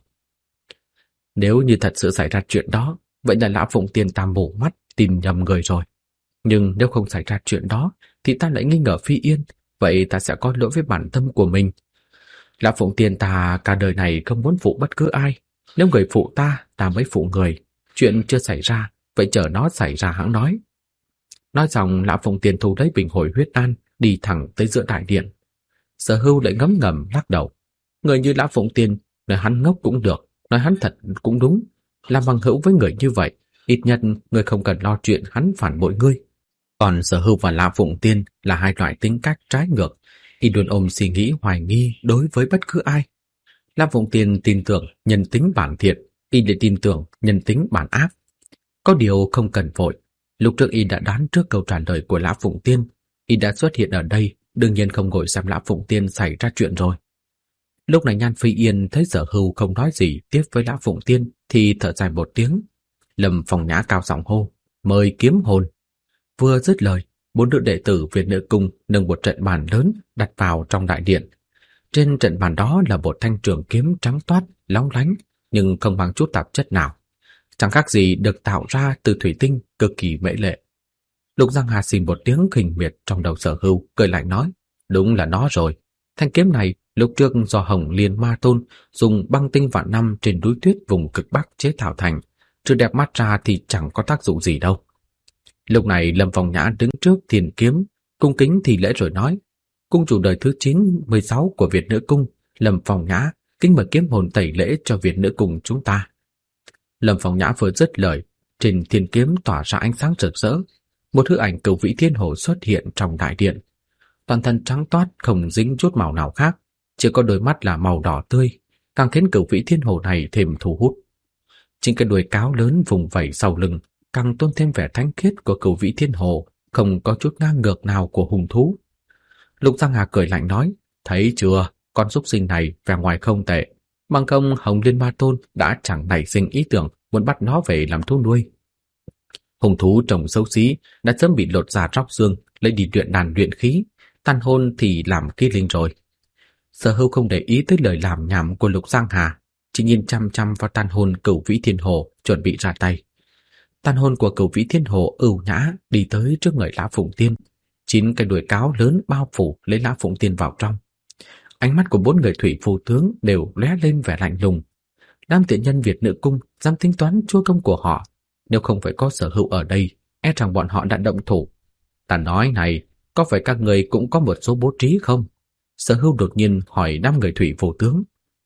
A: Nếu như thật sự xảy ra chuyện đó, vậy là Lã Phụng Tiên ta mù mắt tìm nhầm người rồi. Nhưng nếu không xảy ra chuyện đó, thì ta lại nghi ngờ Phi Yên, vậy ta sẽ có lỗi với bản tâm của mình. Lã Phụng Tiên ta cả đời này không muốn phụ bất cứ ai. Nếu người phụ ta mới phụ người. Chuyện chưa xảy ra, vậy chờ nó xảy ra hãng nói. Nói xong, Lã Phụng Tiên thu lấy bình hồi huyết đan, đi thẳng tới giữa đại điện. Sở Hưu lại ngấm ngầm lắc đầu. Người như Lã Phụng Tiên, nói hắn ngốc cũng được, nói hắn thật cũng đúng. Làm bằng hữu với người như vậy, ít nhất người không cần lo chuyện hắn phản bội ngươi. Còn Sở Hưu và Lã Phụng Tiên là hai loại tính cách trái ngược, y luôn ôm suy nghĩ hoài nghi đối với bất cứ ai. Lã Phụng Tiên tin tưởng nhân tính bản thiện, y lại tin tưởng nhân tính bản ác. Có điều không cần vội. Lúc trước y đã đoán trước câu trả lời của Lã Phụng Tiên, y đã xuất hiện ở đây, đương nhiên không ngồi xem Lã Phụng Tiên xảy ra chuyện rồi. Lúc này Nhan Phi Yên thấy Sở Hưu không nói gì tiếp với Lã Phụng Tiên thì thở dài một tiếng. Lâm Phong Nhã cao giọng hô, mời kiếm hồn. Vừa dứt lời, 4 nữ đệ tử Việt Nữ Cung nâng một trận bàn lớn đặt vào trong đại điện. Trên trận bàn đó là một thanh trường kiếm trắng toát, lóng lánh, nhưng không mang chút tạp chất nào. Chẳng khác gì được tạo ra từ thủy tinh, cực kỳ mỹ lệ. Lục Giang Hà xì một tiếng khinh miệt trong đầu Sở Hưu, cười lạnh nói, đúng là nó rồi. Thanh kiếm này lúc trước do Hồng Liên Ma Tôn dùng băng tinh vạn năm trên núi tuyết vùng cực Bắc chế tạo thành, trừ đẹp mắt ra thì chẳng có tác dụng gì đâu. Lúc này Lâm Phong Nhã đứng trước thiền kiếm, cung kính thì lễ rồi nói, cung chủ đời thứ 9-16 của Việt Nữ Cung, Lâm Phong Nhã, kính mời kiếm hồn tẩy lễ cho Việt Nữ Cung chúng ta. Lâm Phong Nhã vừa dứt lời, trên thiên kiếm tỏa ra ánh sáng rực rỡ, một hư ảnh Cửu Vĩ Thiên Hồ xuất hiện trong đại điện. Toàn thân trắng toát không dính chút màu nào khác, chỉ có đôi mắt là màu đỏ tươi, càng khiến Cửu Vĩ Thiên Hồ này thêm thu hút. Chính cái đuôi cáo lớn vùng vẫy sau lưng càng tôn thêm vẻ thánh khiết của Cửu Vĩ Thiên Hồ, không có chút ngang ngược nào của hung thú. Lục Giang Hà cười lạnh nói, thấy chưa, con súc sinh này vẻ ngoài không tệ, bằng không Hồng Liên Ma Tôn đã chẳng nảy sinh ý tưởng muốn bắt nó về làm thú nuôi. Hung thú trông xấu xí đã sớm bị lột da róc xương, lấy đi luyện đàn luyện khí, tàn hồn thì làm khí linh rồi. Sở Hưu không để ý tới lời làm nhảm của Lục Giang Hà, chỉ nhìn chăm chăm vào tàn hồn Cửu Vĩ Thiên Hồ, chuẩn bị ra tay. Tàn hồn của Cửu Vĩ Thiên Hồ ưu nhã đi tới trước người Lã Phụng Tiên, 9 cái đuôi cáo lớn bao phủ lấy Lã Phụng Tiên vào trong. Ánh mắt của 4 người thủy phù tướng đều lóe lên vẻ lạnh lùng. Đám tiện nhân Việt Nữ Cung dám tính toán chua công của họ, nếu không phải có Sở Hữu ở đây, e rằng bọn họ đã động thủ. Ta nói này, có phải các người cũng có một số bố trí không? Sở Hữu đột nhiên hỏi 5 người thủy phù tướng.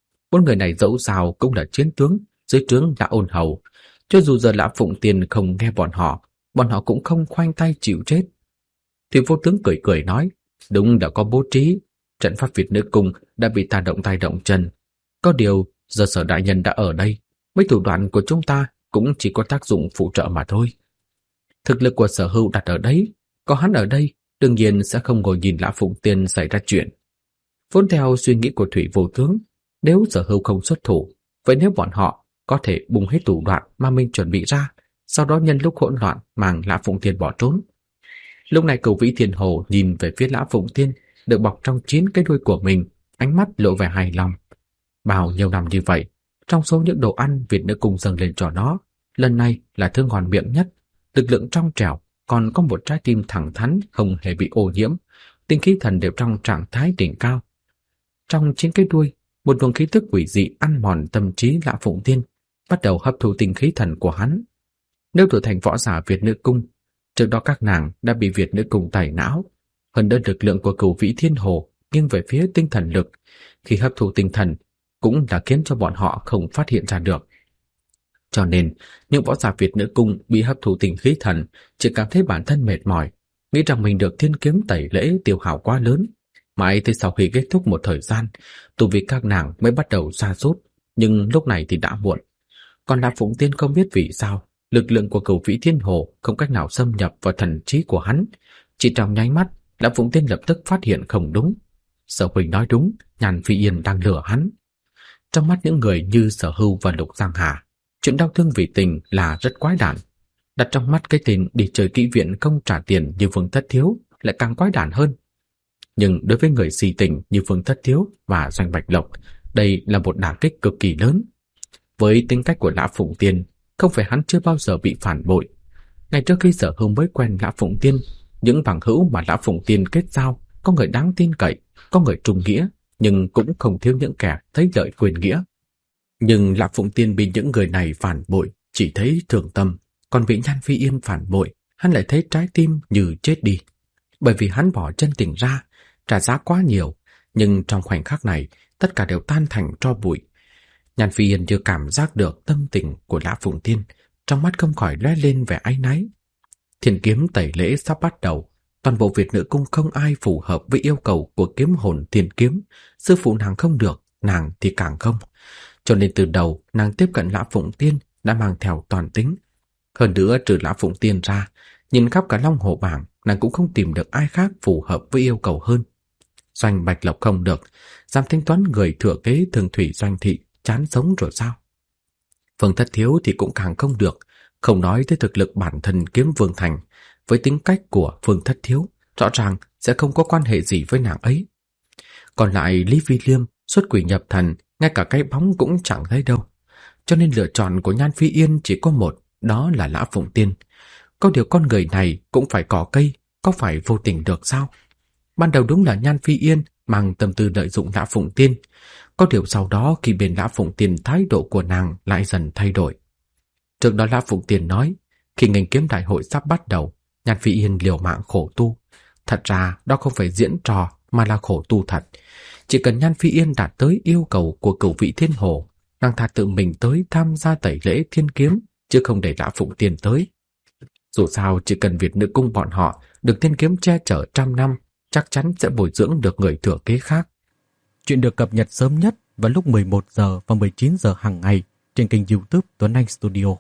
A: 4 người này dẫu sao cũng là chiến tướng, dưới trướng đã ôn hầu. Cho dù giờ Lã Phụng Tiên không nghe bọn họ cũng không khoanh tay chịu chết. Thủy phù tướng cười cười nói, đúng đã có bố trí, trận pháp Việt Nữ Cung đã bị ta động tay động chân. Có điều, giờ Sở đại nhân đã ở đây, mấy thủ đoạn của chúng ta cũng chỉ có tác dụng phụ trợ mà thôi. Thực lực của Sở Hữu đặt ở đấy, có hắn ở đây, đương nhiên sẽ không ngồi nhìn Lã Phụng Tiên xảy ra chuyện. Vốn theo suy nghĩ của Thủy vô tướng, nếu Sở Hữu không xuất thủ, vậy nếu bọn họ có thể bùng hết thủ đoạn mà mình chuẩn bị ra, sau đó nhân lúc hỗn loạn mang Lã Phụng Tiên bỏ trốn. Lúc này Cửu Vĩ Thiên Hồ nhìn về phía Lã Phụng Tiên, được bọc trong 9 cái đuôi của mình, ánh mắt lộ vẻ hài lòng. Bao nhiêu năm như vậy, trong số những đồ ăn Việt Nữ Cung dâng lên cho nó, lần này là thứ ngon miệng nhất, lực lượng trong trẻo, còn có một trái tim thẳng thắn không hề bị ô nhiễm, tinh khí thần đều trong trạng thái đỉnh cao. Trong 9 cái đuôi, một luồng khí tức quỷ dị ăn mòn tâm trí Lã Phụng Tiên, bắt đầu hấp thụ tinh khí thần của hắn. Nếu trở thành võ giả Việt Nữ Cung, trước đó các nàng đã bị Việt Nữ Cung tẩy não, hơn nữa lực lượng của Cửu Vĩ Thiên Hồ nghiêng về phía tinh thần lực, khi hấp thụ tinh thần cũng đã khiến cho bọn họ không phát hiện ra được. Cho nên, những võ giả Việt Nữ Cung bị hấp thụ tinh khí thần chỉ cảm thấy bản thân mệt mỏi, nghĩ rằng mình được thiên kiếm tẩy lễ tiêu hao quá lớn. Mãi tới sau khi kết thúc một thời gian, tu vi các nàng mới bắt đầu sa sút, nhưng lúc này thì đã muộn. Còn Lã Phụng Tiên không biết vì sao, lực lượng của Cửu Vĩ Thiên Hồ không cách nào xâm nhập vào thần trí của hắn. Chỉ trong nháy mắt, Lã Phụng Tiên lập tức phát hiện không đúng. Sở Huỳnh nói đúng, Nhàn Phi Yên đang lừa hắn. Trong mắt những người như Sở Hưu và Lục Giang Hà, chuyện đau thương vì tình là rất quái đản. Đặt trong mắt cái tên đi chơi kỹ viện không trả tiền như Vương Thất Thiếu lại càng quái đản hơn. Nhưng đối với người si tình như Vương Thất Thiếu và Doanh Bạch Lộc, đây là một đả kích cực kỳ lớn. Với tính cách của Lã Phụng Tiên, không phải hắn chưa bao giờ bị phản bội. Ngay trước khi Sở Hưu mới quen Lã Phụng Tiên, những bằng hữu mà Lã Phụng Tiên kết giao, có người đáng tin cậy, có người trung nghĩa, nhưng cũng không thiếu những kẻ thấy lợi quên nghĩa. Nhưng Lã Phụng Tiên bị những người này phản bội, chỉ thấy thương tâm, còn bị Nhan Phi Yên phản bội, hắn lại thấy trái tim như chết đi. Bởi vì hắn bỏ chân tình ra, trả giá quá nhiều, nhưng trong khoảnh khắc này, tất cả đều tan thành tro bụi. Nhan Phi Yên chưa cảm giác được tâm tình của Lã Phụng Tiên, trong mắt không khỏi lóe lên vẻ áy náy. Thiên kiếm tẩy lễ sắp bắt đầu, toàn bộ Việt Nữ Cung không ai phù hợp với yêu cầu của kiếm hồn thiên kiếm, sư phụ nàng không được, nàng thì càng không. Cho nên từ đầu nàng tiếp cận Lã Phụng Tiên đã mang theo toàn tính. Hơn nữa trừ Lã Phụng Tiên ra, nhìn khắp cả Long Hồ bảng, nàng cũng không tìm được ai khác phù hợp với yêu cầu hơn. Doanh Bạch Lộc không được, dám tính toán người thừa kế Thường Thủy Doanh Thị, chán sống rồi sao? Vương Thất Thiếu thì cũng càng không được, không nói tới thực lực bản thân kiếm Vương Thành, với tính cách của Vương Thất Thiếu, rõ ràng sẽ không có quan hệ gì với nàng ấy. Còn lại Lý Vi Liêm xuất quỷ nhập thần, ngay cả cái bóng cũng chẳng thấy đâu. Cho nên lựa chọn của Nhan Phi Yên chỉ có một, đó là Lã Phụng Tiên. Có điều con người này cũng phải cỏ cây, có phải vô tình được sao? Ban đầu đúng là Nhan Phi Yên mang tâm tư lợi dụng Lã Phụng Tiên. Có điều sau đó khi bên Lã Phụng Tiên, thái độ của nàng lại dần thay đổi. Trước đó Lã Phụng Tiên nói, khi ngành kiếm đại hội sắp bắt đầu, Nhan Phi Yên liều mạng khổ tu. Thật ra đó không phải diễn trò mà là khổ tu thật. Chỉ cần Nhan Phi Yên đạt tới yêu cầu của Cửu Vĩ Thiên Hồ, nàng thà tự mình tới tham gia tẩy lễ thiên kiếm, chứ không để Lã Phụng Tiên tới. Dù sao chỉ cần Việt Nữ Cung bọn họ được thiên kiếm che chở trăm năm, chắc chắn sẽ bồi dưỡng được người thừa kế khác. Chuyện được cập nhật sớm nhất vào lúc 11 giờ và 19 giờ hàng ngày trên kênh YouTube Tuấn Anh Studio.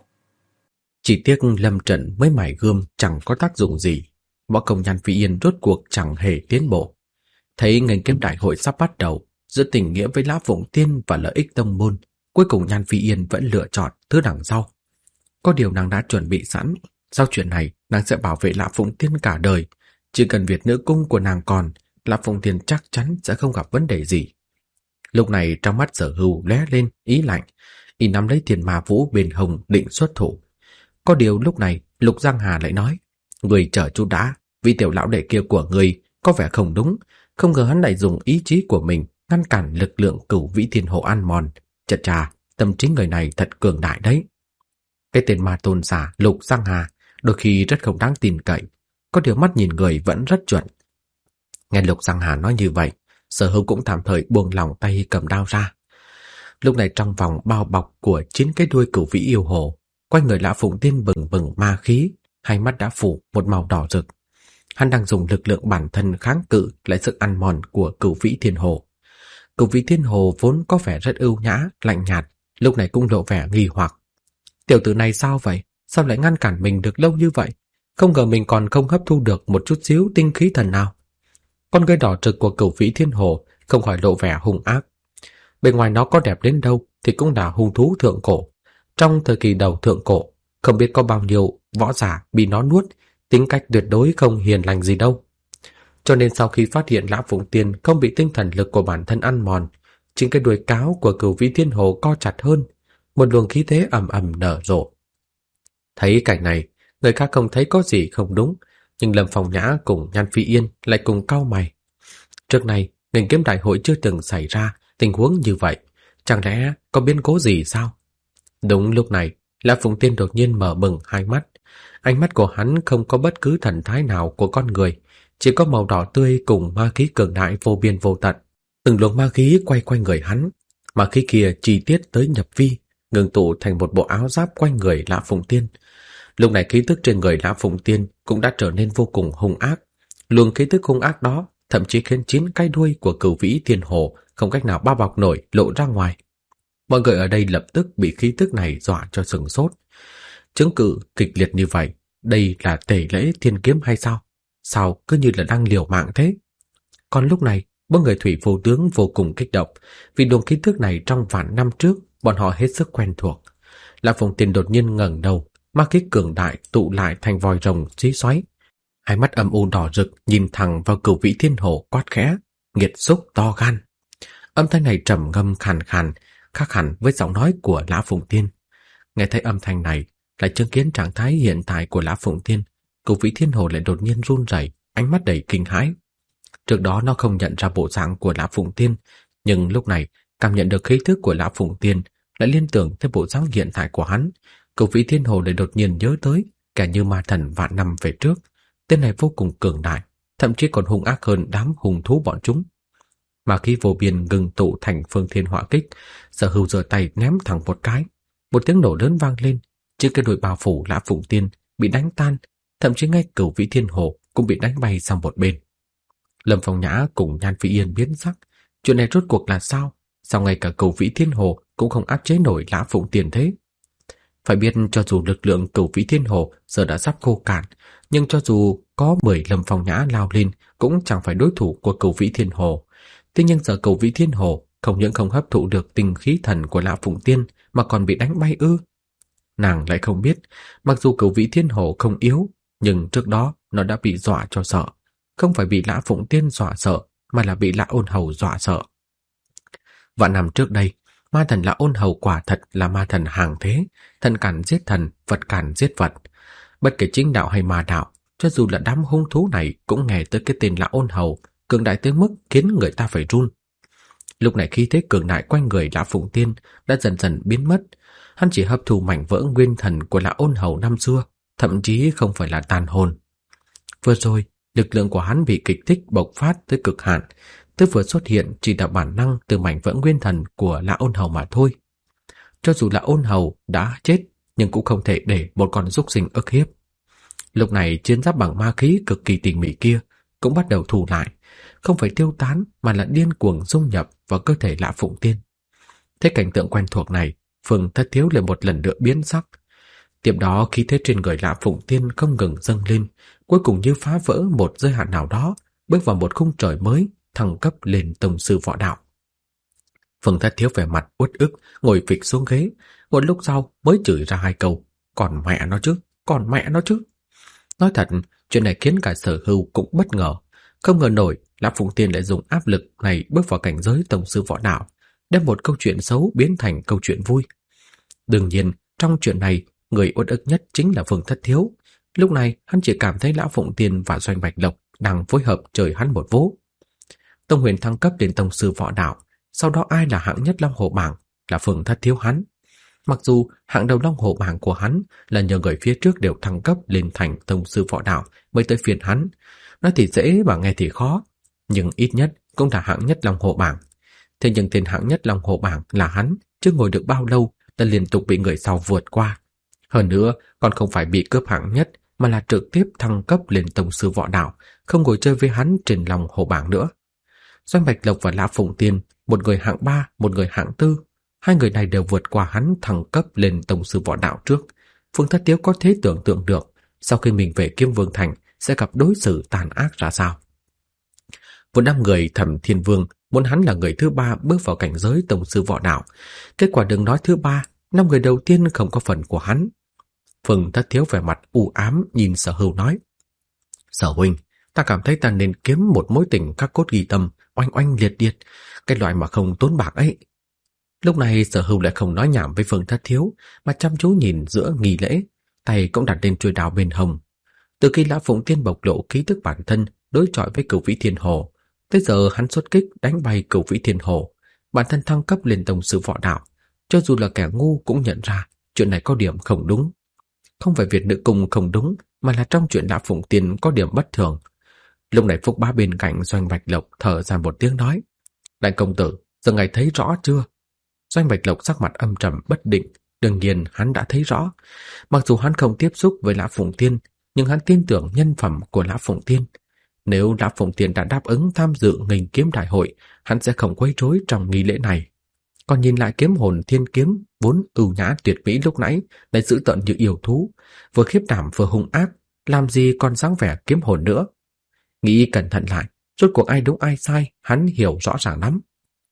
A: Chỉ tiếc Lâm Trận với mải gươm chẳng có tác dụng gì. Võ công Nhan Phi Yên rốt cuộc chẳng hề tiến bộ. Thấy ngành kiếm đại hội sắp bắt đầu, giữa tình nghĩa với Lã Phụng Tiên và lợi ích tông môn, cuối cùng Nhan Phi Yên vẫn lựa chọn thứ đằng sau. Có điều nàng đã chuẩn bị sẵn, sau chuyện này nàng sẽ bảo vệ Lã Phụng Tiên cả đời. Chỉ cần Việt Nữ Cung của nàng còn, Lã Phụng Tiên chắc chắn sẽ không gặp vấn đề gì. Lúc này trong mắt Sở Hưu lóe lên ý lạnh, y nắm lấy Thiên Ma Vũ bên hông định xuất thủ. Có điều lúc này Lục Giang Hà lại nói: "Người chờ chút đã, vị tiểu lão đệ kia của người có vẻ không đúng, không ngờ hắn lại dùng ý chí của mình ngăn cản lực lượng Cửu Vĩ Thiên Hồ ăn mòn. Chật chà, tâm trí người này thật cường đại đấy." Cái tên ma tôn giả Lục Giang Hà đôi khi rất không đáng tin cậy, có điều mắt nhìn người vẫn rất chuẩn. Nghe Lục Giang Hà nói như vậy, Sở Hưu cũng tạm thời buông lỏng tay cầm đao ra. Lúc này trong vòng bao bọc của 9 cái đuôi Cửu Vĩ Yêu Hồ, quanh người Lã Phụng Tiên bừng bừng ma khí, hai mắt đã phủ một màu đỏ rực. Hắn đang dùng lực lượng bản thân kháng cự lại sự ăn mòn của Cửu Vĩ Thiên Hồ. Cửu Vĩ Thiên Hồ vốn có vẻ rất ưu nhã, lạnh nhạt, lúc này cũng lộ vẻ nghi hoặc. Tiểu tử này sao vậy? Sao lại ngăn cản mình được lâu như vậy? Không ngờ mình còn không hấp thu được một chút xíu tinh khí thần nào. Con ngươi đỏ rực của Cửu Vĩ Thiên Hồ không khỏi lộ vẻ hung ác. Bên ngoài nó có đẹp đến đâu thì cũng là hung thú thượng cổ. Trong thời kỳ đầu thượng cổ, không biết có bao nhiêu võ giả bị nó nuốt, tính cách tuyệt đối không hiền lành gì đâu. Cho nên sau khi phát hiện Lã Phụng Tiên không bị tinh thần lực của bản thân ăn mòn, chính cái đuôi cáo của Cửu Vĩ Thiên Hồ co chặt hơn, một luồng khí thế ầm ầm nở rộ. Thấy cảnh này, người khác không thấy có gì không đúng, nhưng Lâm Phong Nhã cùng Nhan Phi Yên lại cùng cau mày. Trước này, ngành kiếm đại hội chưa từng xảy ra tình huống như vậy, chẳng lẽ có biến cố gì sao? Đúng lúc này, Lã Phụng Tiên đột nhiên mở bừng hai mắt. Ánh mắt của hắn không có bất cứ thần thái nào của con người, chỉ có màu đỏ tươi cùng ma khí cường đại vô biên vô tận. Từng luồng ma khí quay quanh người hắn, ma khí kia chi tiết tới nhập vi, ngưng tụ thành một bộ áo giáp quanh người Lã Phụng Tiên. Lúc này khí tức trên người Lã Phụng Tiên cũng đã trở nên vô cùng hung ác. Luồng khí tức hung ác đó thậm chí khiến 9 cái đuôi của Cửu Vĩ Thiên Hồ không cách nào bao bọc nổi lộ ra ngoài. Mọi người ở đây lập tức bị khí tức này dọa cho sửng sốt. Chứng cự kịch liệt như vậy, đây là tẩy lễ thiên kiếm hay sao? Sao cứ như là đang liều mạng thế? Còn lúc này, bốn người Thủy Vô Tướng vô cùng kích động, vì luồng khí tức này trong vạn năm trước, bọn họ hết sức quen thuộc. Lã Phụng Tiên đột nhiên ngẩng đầu, ma khí cường đại tụ lại thành vòi rồng xí xoáy. Hai mắt âm u đỏ rực nhìn thẳng vào Cửu Vĩ Thiên Hồ quát khẽ: "Nghiệt xúc to gan!" Âm thanh này trầm ngâm khàn khàn, khác hẳn với giọng nói của Lã Phụng Tiên. Nghe thấy âm thanh này, lại chứng kiến trạng thái hiện tại của Lã Phụng Tiên, Cửu Vĩ Thiên Hồ lại đột nhiên run rẩy, ánh mắt đầy kinh hãi. Trước đó nó không nhận ra bộ dạng của Lã Phụng Tiên, nhưng lúc này cảm nhận được khí thức của Lã Phụng Tiên, lại liên tưởng tới bộ dáng hiện tại của hắn. Cửu Vĩ Thiên Hồ lại đột nhiên nhớ tới kẻ như ma thần vạn năm về trước. Tên này vô cùng cường đại, thậm chí còn hung ác hơn đám hung thú bọn chúng. Mà khí vô biên ngừng tụ thành phương thiên hỏa kích, Sở Hưu giơ tay ném thẳng một cái. Một tiếng nổ lớn vang lên, chiếc cái đuôi bao phủ Lã Phụng Tiên bị đánh tan, thậm chí ngay Cửu Vĩ Thiên Hồ cũng bị đánh bay sang một bên. Lâm Phong Nhã cùng Nhan Phi Yên biến sắc, chuyện này rốt cuộc là sao? Sao ngay cả Cửu Vĩ Thiên Hồ cũng không áp chế nổi Lã Phụng Tiên thế? Phải biết cho dù lực lượng Cửu Vĩ Thiên Hồ giờ đã sắp khô cạn, nhưng cho dù có 10 Lâm Phong Nhã lao lên cũng chẳng phải đối thủ của Cửu Vĩ Thiên Hồ. Tuy nhiên giờ Cửu Vĩ Thiên Hồ không những không hấp thụ được tinh khí thần của Lã Phụng Tiên mà còn bị đánh bay ư? Nàng lại không biết, mặc dù Cửu Vĩ Thiên Hồ không yếu, nhưng trước đó nó đã bị dọa cho sợ. Không phải bị Lã Phụng Tiên dọa sợ, mà là bị Lã Ôn Hầu dọa sợ. Vạn năm trước đây, ma thần Lã Ôn Hầu quả thật là ma thần hàng thế, thần cản giết thần, vật cản giết vật. Bất kể chính đạo hay ma đạo, cho dù là đám hung thú này cũng nghe tới cái tên Lã Ôn Hầu, cường đại tới mức khiến người ta phải run. Lúc này khí thế cường đại quanh người Lã Phụng Tiên đã dần dần biến mất. Hắn chỉ hấp thu mảnh vỡ nguyên thần của Lã Ôn Hầu năm xưa, thậm chí không phải là tàn hồn. Vừa rồi, lực lượng của hắn bị kích thích bộc phát tới cực hạn, tới vừa xuất hiện chỉ là bản năng từ mảnh vỡ nguyên thần của Lã Ôn Hầu mà thôi. cho dù là Ôn Hầu đã chết nhưng cũng không thể để một con súc sinh ức hiếp. Lúc này chiến giáp bằng ma khí cực kỳ tỉ mỉ kia cũng bắt đầu thu lại, không phải tiêu tán mà là điên cuồng dung nhập vào cơ thể Lã Phụng Tiên. Thế cảnh tượng quen thuộc này, Phương Thất Thiếu lại một lần nữa biến sắc. Tiếp đó khí thế trên người Lã Phụng Tiên không ngừng dâng lên, cuối cùng như phá vỡ một giới hạn nào đó, bước vào một khung trời mới, thăng cấp lên tông sư võ đạo. Phương Thất Thiếu vẻ mặt uất ức, ngồi phịch xuống ghế, một lúc sau mới chửi ra hai câu: "Còn mẹ nó chứ, còn mẹ nó chứ." Nói thật, chuyện này khiến cả Sở Hưu cũng bất ngờ, không ngờ nổi Lã Phụng Tiên lại dùng áp lực này bước vào cảnh giới tông sư võ đạo, đem một câu chuyện xấu biến thành câu chuyện vui. Đương nhiên, trong chuyện này, người uất ức nhất chính là Phương Thất Thiếu. Lúc này, hắn chỉ cảm thấy Lã Phụng Tiên và Doanh Bạch Lộc đang phối hợp trời hắn một vố. Tông Huyền thăng cấp đến tông sư võ đạo, sau đó ai là hạng nhất Long Hổ bảng? Là Phương Thất Thiếu hắn. Mặc dù hạng đầu Long Hổ bảng của hắn là nhờ người phía trước đều thăng cấp lên thành tông sư võ đạo mới tới phiên hắn. Nói thì dễ mà nghe thì khó, nhưng ít nhất cũng là hạng nhất Long Hổ bảng. Thế nhưng tên hạng nhất Long Hổ bảng là hắn, chưa ngồi được bao lâu đã liên tục bị người sau vượt qua. Hơn nữa, còn không phải bị cướp hạng nhất mà là trực tiếp thăng cấp lên tông sư võ đạo, không ngồi chơi với hắn trên Long Hổ bảng nữa. Doanh Bạch Lộc và Lã Phụng Tiên, một người hạng 3, một người hạng 4, hai người này đều vượt qua hắn thăng cấp lên tông sư võ đạo trước. Phương Thất Tiếu có thể tưởng tượng được sau khi mình về Kiếm Vương Thành sẽ gặp đối xử tàn ác ra sao. Một năm người Thẩm Thiên Vương muốn hắn là người thứ 3 bước vào cảnh giới tông sư võ đạo, kết quả đừng nói thứ 3, 5 người đầu tiên không có phần của hắn. Phương Thất Thiếu vẻ mặt u ám nhìn Sở Hưu nói: "Sở huynh, ta cảm thấy ta nên kiếm một mối tình các cốt ghi tâm, oanh oanh liệt liệt, cái loại mà không tốn bạc ấy." Lúc này Sở Hưu lại không nói nhảm với Phương Thất Thiếu, mà chăm chú nhìn giữa nghi lễ, tay cũng đặt lên chuôi đao bên hông. Từ khi Lã Phụng Tiên bộc lộ khí tức bản thân đối chọi với Cửu Vĩ Thiên Hồ, tới giờ hắn xuất kích đánh bay Cửu Vĩ Thiên Hồ, bản thân thăng cấp lên tông sư võ đạo, cho dù là kẻ ngu cũng nhận ra chuyện này có điểm không đúng. Không phải Việt Nữ Cung không đúng, mà là trong chuyện Lã Phụng Tiên có điểm bất thường. Lúc này Phúc Bá bên cạnh Doanh Bạch Lộc thở ra một tiếng nói: "Đại công tử, giờ ngài thấy rõ chưa?" Doanh Bạch Lộc sắc mặt âm trầm bất định, đương nhiên hắn đã thấy rõ. Mặc dù hắn không tiếp xúc với Lã Phụng Tiên, nhưng hắn tin tưởng nhân phẩm của Lã Phụng Tiên. Nếu Lã Phụng Tiên đã đáp ứng tham dự nghênh kiếm đại hội, hắn sẽ không quấy rối trong nghi lễ này. Còn nhìn lại kiếm hồn thiên kiếm vốn ưu nhã tuyệt mỹ lúc nãy lại dữ tợn như yêu thú, vừa khiếp đảm vừa hung ác, làm gì còn dáng vẻ kiếm hồn nữa. Nghĩ cẩn thận lại, rốt cuộc ai đúng ai sai, hắn hiểu rõ ràng lắm.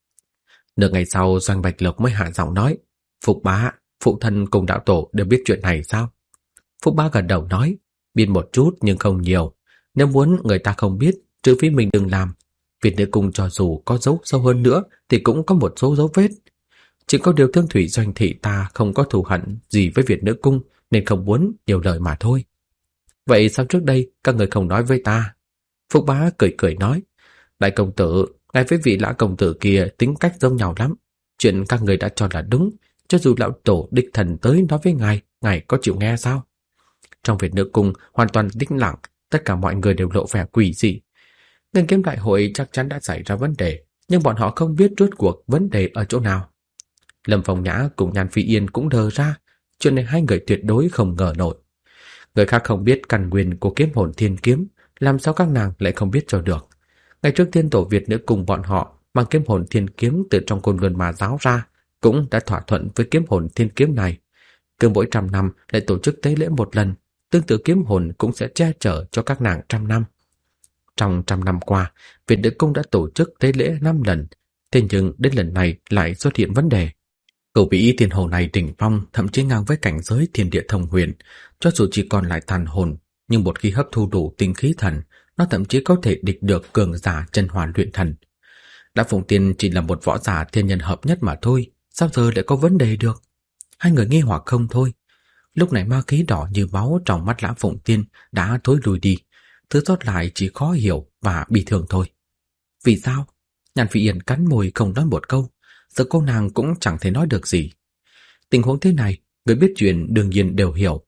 A: Nửa ngày sau, Doanh Bạch Lộc mới hạ giọng nói: "Phục bá, phụ thân cùng đạo tổ đều biết chuyện này sao?" Phục bá gật đầu nói: "Biết một chút nhưng không nhiều. Nếu muốn người ta không biết, trừ phi mình đừng làm. Việt Nữ Cung cho dù có giấu sâu hơn nữa thì cũng có một số dấu vết. Chỉ có điều Thương Thủy Doanh thị ta không có thù hận gì với Việt Nữ Cung nên không muốn nhiều lời mà thôi." "Vậy sao trước đây các người không nói với ta?" Phục bá cười cười nói: "Đại công tử, ngài với vị Lã công tử kia tính cách giống nhau lắm. Chuyện các người đã cho là đúng, cho dù lão tổ đích thần tới nói với ngài có chịu nghe sao?" Trong Việt Nữ Cung hoàn toàn tĩnh lặng, tất cả mọi người đều lộ vẻ quỷ dị. Ngân kiếm đại hội chắc chắn đã xảy ra vấn đề, nhưng bọn họ không biết rốt cuộc vấn đề ở chỗ nào. Lâm Phong Nhã cùng Nhan Phi Yên cũng đờ ra, chuyện này hai người tuyệt đối không ngờ nổi. Người khác không biết căn nguyên của kiếm hồn thiên kiếm, làm sao các nàng lại không biết cho được. Ngày trước tiên tổ Việt Nữ cùng bọn họ mang kiếm hồn thiên kiếm từ trong Côn Luân Ma giáo ra, cũng đã thỏa thuận với kiếm hồn thiên kiếm này. Cứ mỗi 100 năm lại tổ chức tế lễ một lần, tương tự kiếm hồn cũng sẽ che chở cho các nàng 100 năm. Trong 100 năm qua, Việt Nữ Cung đã tổ chức tế lễ 5 lần, thế nhưng đến lần này lại xuất hiện vấn đề. Cửu Vĩ Thiên Hồ này đỉnh phong thậm chí ngang với cảnh giới thiên địa thông huyền, cho dù chỉ còn lại tàn hồn, nhưng một khi hấp thu đủ tinh khí thần, nó thậm chí có thể địch được cường giả chân hoàn luyện thần. Lã Phụng Tiên chỉ là một võ giả thiên nhân hợp nhất mà thôi, sao giờ lại có vấn đề được? Hai người nghi hoặc không thôi. Lúc này ma khí đỏ như máu trong mắt Lã Phụng Tiên đã thối lùi đi, thứ sót lại chỉ khó hiểu và bi thương thôi. Vì sao? Nhan Phi Yên cắn môi không nói một câu, giờ cô nàng cũng chẳng thể nói được gì. Tình huống thế này, người biết chuyện đương nhiên đều hiểu.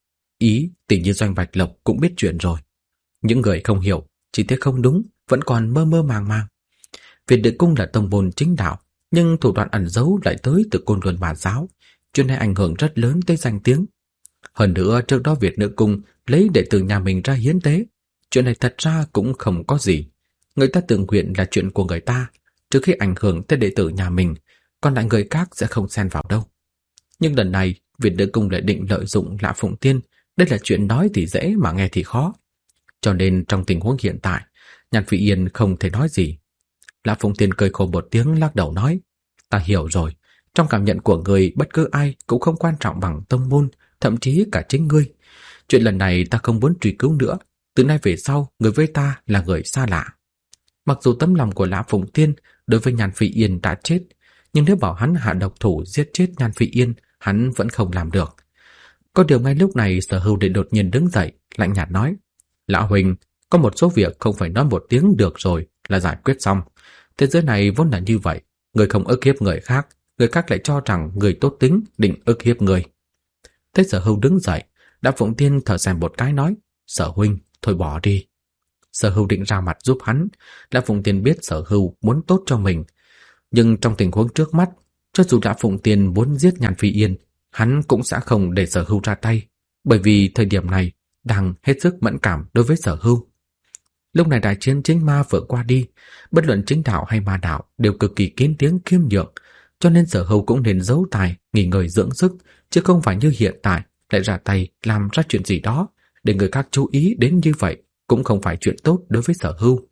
A: Ý tỷ như Doanh Bạch Lộc cũng biết chuyện rồi. Những người không hiểu, chỉ thấy không đúng, vẫn còn mơ mơ màng màng. Việt Nữ Cung là tông môn chính đạo, nhưng thủ đoạn ẩn giấu lại tới từ Côn Luân Ma giáo, chuyện này ảnh hưởng rất lớn tới danh tiếng. Hơn nữa trước đó Việt Nữ Cung lấy đệ tử nhà mình ra hiến tế, chuyện này thật ra cũng không có gì. Người ta tự nguyện là chuyện của người ta, trừ khi ảnh hưởng tới đệ tử nhà mình, còn lại người khác sẽ không xen vào đâu. Nhưng lần này Việt Nữ Cung lại định lợi dụng Lã Phụng Tiên, đây là chuyện nói thì dễ mà nghe thì khó. Cho nên trong tình huống hiện tại, Nhan Phi Yên không thể nói gì. Lã Phụng Tiên cười khổ một tiếng lắc đầu nói, ta hiểu rồi, trong cảm nhận của người bất cứ ai cũng không quan trọng bằng tông môn, thậm chí cả chính ngươi. Chuyện lần này ta không muốn truy cứu nữa, từ nay về sau người với ta là người xa lạ. Mặc dù tấm lòng của Lã Phụng Tiên đối với Nhan Phi Yên đã chết, nhưng nếu bảo hắn hạ độc thủ giết chết Nhan Phi Yên, hắn vẫn không làm được. Có điều ngay lúc này Sở Hưu đột nhiên đứng dậy, lạnh nhạt nói, Lão huynh, có một số việc không phải nói một tiếng được rồi là giải quyết xong. Thế giới này vốn là như vậy, người không ức hiếp người khác lại cho rằng người tốt tính định ức hiếp người. Thế Sở Hưu đứng dậy, Lã Phụng Tiên thở dài một cái nói, Sở huynh, thôi bỏ đi. Sở Hưu định ra mặt giúp hắn. Lã Phụng Tiên biết Sở Hưu muốn tốt cho mình, nhưng trong tình huống trước mắt, cho dù Lã Phụng Tiên muốn giết Nhan Phi Yên, hắn cũng sẽ không để Sở Hưu ra tay, bởi vì thời điểm này đang hết sức mẫn cảm đối với Sở Hưu. Lúc này đại chiến chính ma vừa qua đi, bất luận chính đạo hay ma đạo đều cực kỳ kín tiếng khiêm nhượng, cho nên Sở Hưu cũng nên giấu tài, nghỉ ngơi dưỡng sức, chứ không phải như hiện tại lại ra tay làm ra chuyện gì đó để người khác chú ý đến như vậy, cũng không phải chuyện tốt đối với Sở Hưu.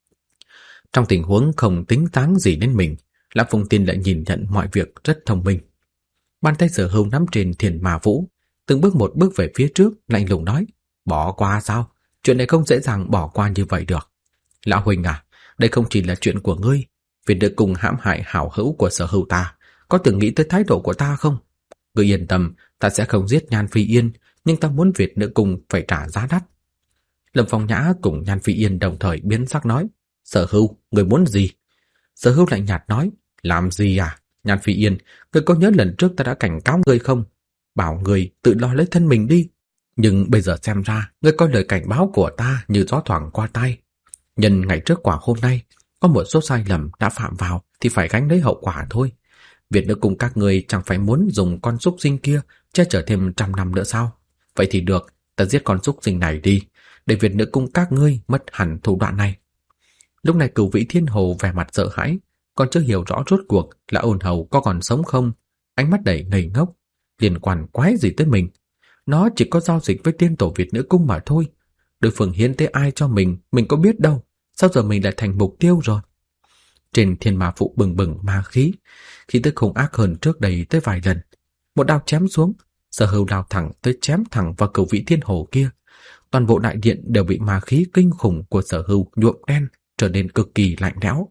A: Trong tình huống không tính toán gì đến mình, Lã Phụng Tiên lại nhìn nhận mọi việc rất thông minh. Bàn tay Sở Hưu nắm trên Thiền Ma Vũ, từng bước một bước về phía trước, lạnh lùng nói, bỏ qua sao? Chuyện này không dễ dàng bỏ qua như vậy được. Lão huynh à, đây không chỉ là chuyện của ngươi. Việt Nữ Cung hãm hại hảo hữu của Sở Hưu ta, có từng nghĩ tới thái độ của ta không? Ngươi yên tâm, ta sẽ không giết Nhan Phi Yên, nhưng ta muốn Việt Nữ Cung phải trả giá đắt. Lâm Phong Nhã cùng Nhan Phi Yên đồng thời biến sắc nói, Sở Hưu, ngươi muốn gì? Sở Hưu lạnh nhạt nói, làm gì à? Nhan Phi Yên, ngươi có nhớ lần trước ta đã cảnh cáo ngươi không? Bảo ngươi tự lo lấy thân mình đi. Nhưng bây giờ xem ra, ngươi coi lời cảnh báo của ta như gió thoảng qua tai. Nhân ngày trước quả hôm nay, có một số sai lầm đã phạm vào thì phải gánh lấy hậu quả thôi. Việt Nữ Cung các ngươi chẳng phải muốn dùng con súc sinh kia che chở thêm 100 năm nữa sao? Vậy thì được, ta giết con súc sinh này đi, để Việt Nữ Cung các ngươi mất hẳn thủ đoạn này. Lúc này Cửu Vĩ Thiên Hồ vẻ mặt sợ hãi, còn chưa hiểu rõ rốt cuộc là Ôn Hầu có còn sống không, ánh mắt đầy ngây ngốc, liên quan quái gì tới mình. Nó chỉ có giao dịch với tiên tổ Việt Nữ Cung mà thôi. Đối phương hiến tế ai cho mình có biết đâu. Sao giờ mình lại thành mục tiêu rồi? Trên Thiên Ma Phụ bừng bừng ma khí, khí tức hung ác hơn trước đây tới vài lần. Một đao chém xuống, Sở Hưu lao thẳng tới chém thẳng vào Cửu Vĩ Thiên Hồ kia. Toàn bộ đại điện đều bị ma khí kinh khủng của Sở Hưu nhuộm đen, trở nên cực kỳ lạnh lẽo.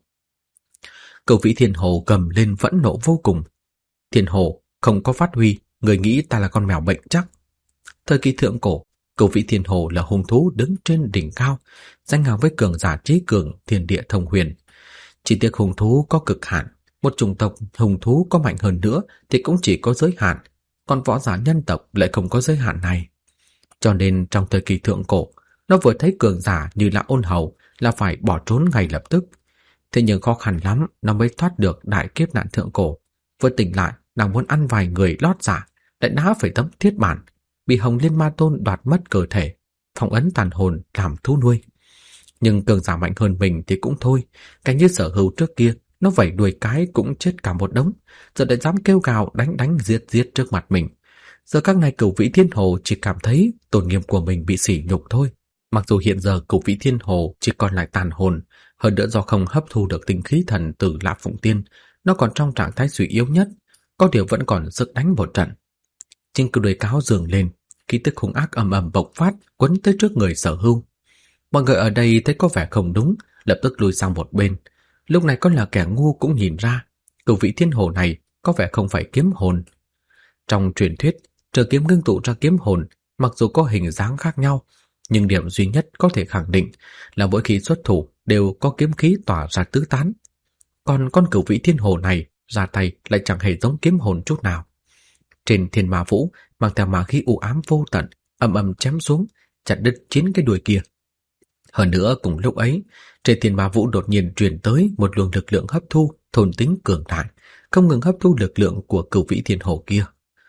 A: Cửu Vĩ Thiên Hồ gầm lên phẫn nộ vô cùng. Thiên Hồ không có phát huy, người nghĩ ta là con mèo bệnh chắc. Thời kỳ thượng cổ, Cửu Vĩ Thiên Hồ là hung thú đứng trên đỉnh cao, danh ngang với cường giả trí cường thiên địa thông huyền. Chỉ tiếc hung thú có cực hạn, một chủng tộc hung thú có mạnh hơn nữa thì cũng chỉ có giới hạn, còn võ giả nhân tộc lại không có giới hạn này. Cho nên trong thời kỳ thượng cổ, nó vừa thấy cường giả như là Ôn Hầu là phải bỏ trốn ngay lập tức. Thế nhưng khó khăn lắm nó mới thoát được đại kiếp nạn thượng cổ. Vừa tỉnh lại, đang muốn ăn vài người lót giả, lại đá phải tấm thiết bản, bị Hồng Liên Ma Tôn đoạt mất cơ thể, phong ấn tàn hồn làm thú nuôi. Nhưng cường giả mạnh hơn mình thì cũng thôi, cái như Sở Hưu trước kia, nó vẩy đuôi cái cũng chết cả một đống, giờ lại dám kêu gào đánh giết trước mặt mình. Giờ các này Cửu Vĩ Thiên Hồ chỉ cảm thấy tôn nghiêm của mình bị sỉ nhục thôi. Mặc dù hiện giờ Cửu Vĩ Thiên Hồ chỉ còn lại tàn hồn, hơn nữa do không hấp thu được tinh khí thần từ Lã Phụng Tiên, nó còn trong trạng thái suy yếu nhất, có điều vẫn còn sức đánh một trận. Trên cái đuôi cáo dường lên, khí tức hung ác ầm ầm bộc phát, quấn tới trước người Sở Hưu. Mọi người ở đây thấy có vẻ không đúng, lập tức lùi sang một bên. Lúc này có là kẻ ngu cũng nhìn ra, Cửu Vĩ Thiên Hồ này có vẻ không phải kiếm hồn. Trong truyền thuyết, trời kiếm ngưng tụ ra kiếm hồn, mặc dù có hình dáng khác nhau, nhưng điểm duy nhất có thể khẳng định là mỗi khi xuất thủ đều có kiếm khí tỏa ra tứ tán. Còn con Cửu Vĩ Thiên Hồ này ra tay lại chẳng hề giống kiếm hồn chút nào. Trên Thiên Ma Vũ mang theo ma khí u ám vô tận, ầm chém xuống, chặt đứt 9 cái đuôi kia. Hơn nữa cùng lúc ấy, trên Thiên Ma Vũ đột nhiên truyền tới một luồng lực lượng hấp thu thôn tính cường đại, không ngừng hấp thu lực lượng của Cửu Vĩ Thiên Hồ kia.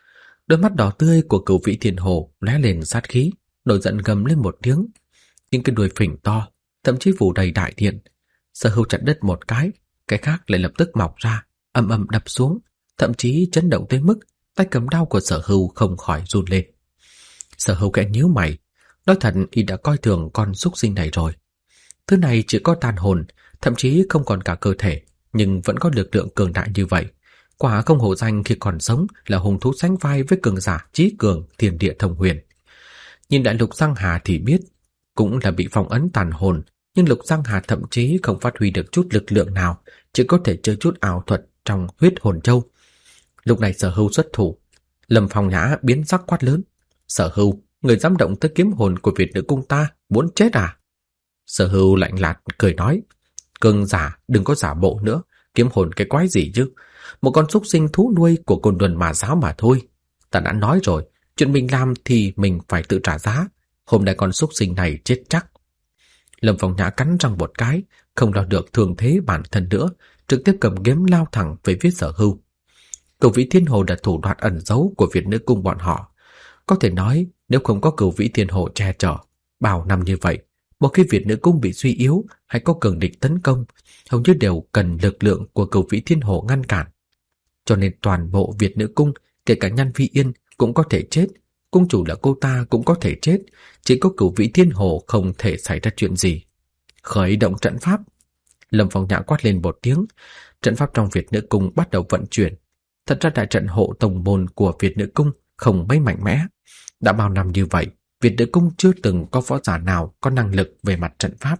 A: Đôi mắt đỏ tươi của Cửu Vĩ Thiên Hồ lóe lên sát khí, nổi giận gầm lên một tiếng. Những cái đuôi phình to, thậm chí phủ đầy đại điện. Sở Hưu chặt đứt một cái khác lại lập tức mọc ra, ầm ầm đập xuống, thậm chí chấn động tới mức tay cầm đao của Sở Hưu không khỏi run lên. Sở Hưu khẽ nhíu mày, nói thật y đã coi thường con súc sinh này rồi. Thứ này chỉ có tàn hồn, thậm chí không còn cả cơ thể, nhưng vẫn có lực lượng cường đại như vậy. Quả không hổ danh khi còn sống là hung thú sánh vai với cường giả chí cường thiên địa thông huyền. Nhìn Đại Lục Giang Hà thì biết, cũng là bị phong ấn tàn hồn, nhưng Lục Giang Hà thậm chí không phát huy được chút lực lượng nào, chỉ có thể chơi chút ảo thuật trong huyết hồn châu. Lúc này Sở Hưu xuất thủ, Lâm Phong Nhã biến sắc quát lớn: "Sở Hưu, người dám động tới kiếm hồn của Việt nữ cung ta, muốn chết à?" Sở Hưu lạnh lạt cười nói: "Cường giả đừng có giả bộ nữa, kiếm hồn cái quái gì chứ? Một con súc sinh thú nuôi của Côn Luân Ma giáo mà thôi. Ta đã nói rồi, chuyện mình làm thì mình phải tự trả giá. Hôm nay con súc sinh này chết chắc." Lâm Phong Nhã cắn răng một cái, không lo được thường thế bản thân nữa, trực tiếp cầm kiếm lao thẳng về phía Sở Hưu. Cửu Vĩ Thiên Hồ là thủ đoạn ẩn giấu của Việt nữ cung bọn họ. Có thể nói, nếu không có Cửu Vĩ Thiên Hồ che chở, bao năm như vậy, một khi Việt nữ cung bị suy yếu hay có cường địch tấn công, hầu như đều cần lực lượng của Cửu Vĩ Thiên Hồ ngăn cản. Cho nên toàn bộ Việt nữ cung, kể cả Nhan Phi Yên cũng có thể chết, cung chủ là cô ta cũng có thể chết, chỉ có Cửu Vĩ Thiên Hồ không thể xảy ra chuyện gì. Khởi động trận pháp. Lâm Phong Nhã quát lên một tiếng, trận pháp trong Việt nữ cung bắt đầu vận chuyển. Thật ra đại trận hộ tổng môn của Việt nữ cung không mấy mạnh mẽ. Đã bao năm như vậy, Việt nữ cung chưa từng có võ giả nào có năng lực về mặt trận pháp.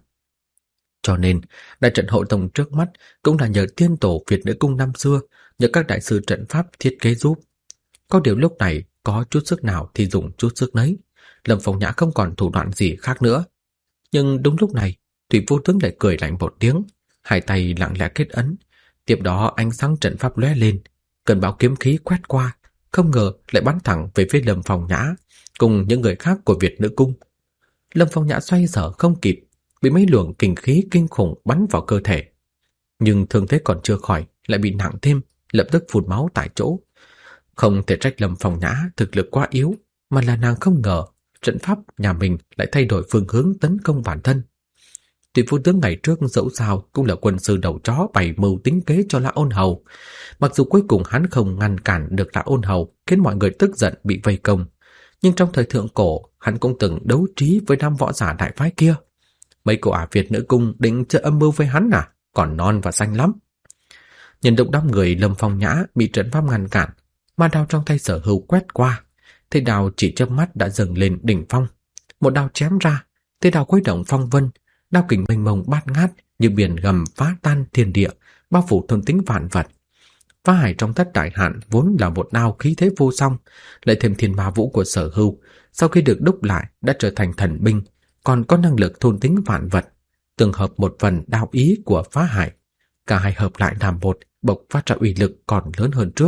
A: Cho nên, đại trận hộ tông trước mắt cũng là nhờ tiên tổ Việt nữ cung năm xưa, nhờ các đại sư trận pháp thiết kế giúp. Có điều lúc này có chút sức nào thì dùng chút sức nấy. Lâm Phong Nhã không còn thủ đoạn gì khác nữa. Nhưng đúng lúc này, Thủy Vô Tướng lại cười lạnh một tiếng, hai tay lặng lẽ kết ấn. Tiếp đó ánh sáng trận pháp lóe lên, cơn bão kiếm khí quét qua, không ngờ lại bắn thẳng về phía Lâm Phong Nhã cùng những người khác của Việt nữ cung. Lâm Phong Nhã xoay sở không kịp, bị mấy luồng kình khí kinh khủng bắn vào cơ thể. Nhưng thương thế còn chưa khỏi, lại bị nặng thêm, lập tức phun máu tại chỗ. Không thể trách Lâm Phong Nhã thực lực quá yếu, mà là nàng không ngờ trận pháp nhà mình lại thay đổi phương hướng tấn công bản thân. Thủy Vô Tướng ngày trước dẫu sao cũng là quân sư đầu chó bày mưu tính kế cho Lã Ôn Hầu. Mặc dù cuối cùng hắn không ngăn cản được Lã Ôn Hầu, khiến mọi người tức giận bị vây công, nhưng trong thời thượng cổ hắn cũng từng đấu trí với năm võ giả đại phái kia. Mấy cô ả Việt nữ cung định chơi âm mưu với hắn à? Còn non và xanh lắm. Nhìn động đám người Lâm Phong Nhã bị trận pháp ngăn cản, ma đao trong tay Sở Hưu quét qua, thế đao chỉ chớp mắt đã dâng lên đỉnh phong. Một đao chém ra, thế đao khuấy động phong vân, đao kình mênh mông bát ngát như biển gầm phá tan thiên địa, bao phủ thôn tính vạn vật. Phá hải trong thất đại hạn vốn là một đao khí thế vô song, lại thêm thiên ma vũ của Sở Hưu, sau khi được đúc lại đã trở thành thần binh, còn có năng lực thôn tính vạn vật, tương hợp một phần đao ý của phá hải. Cả hai hợp lại làm một, bộc phát ra uy lực còn lớn hơn trước.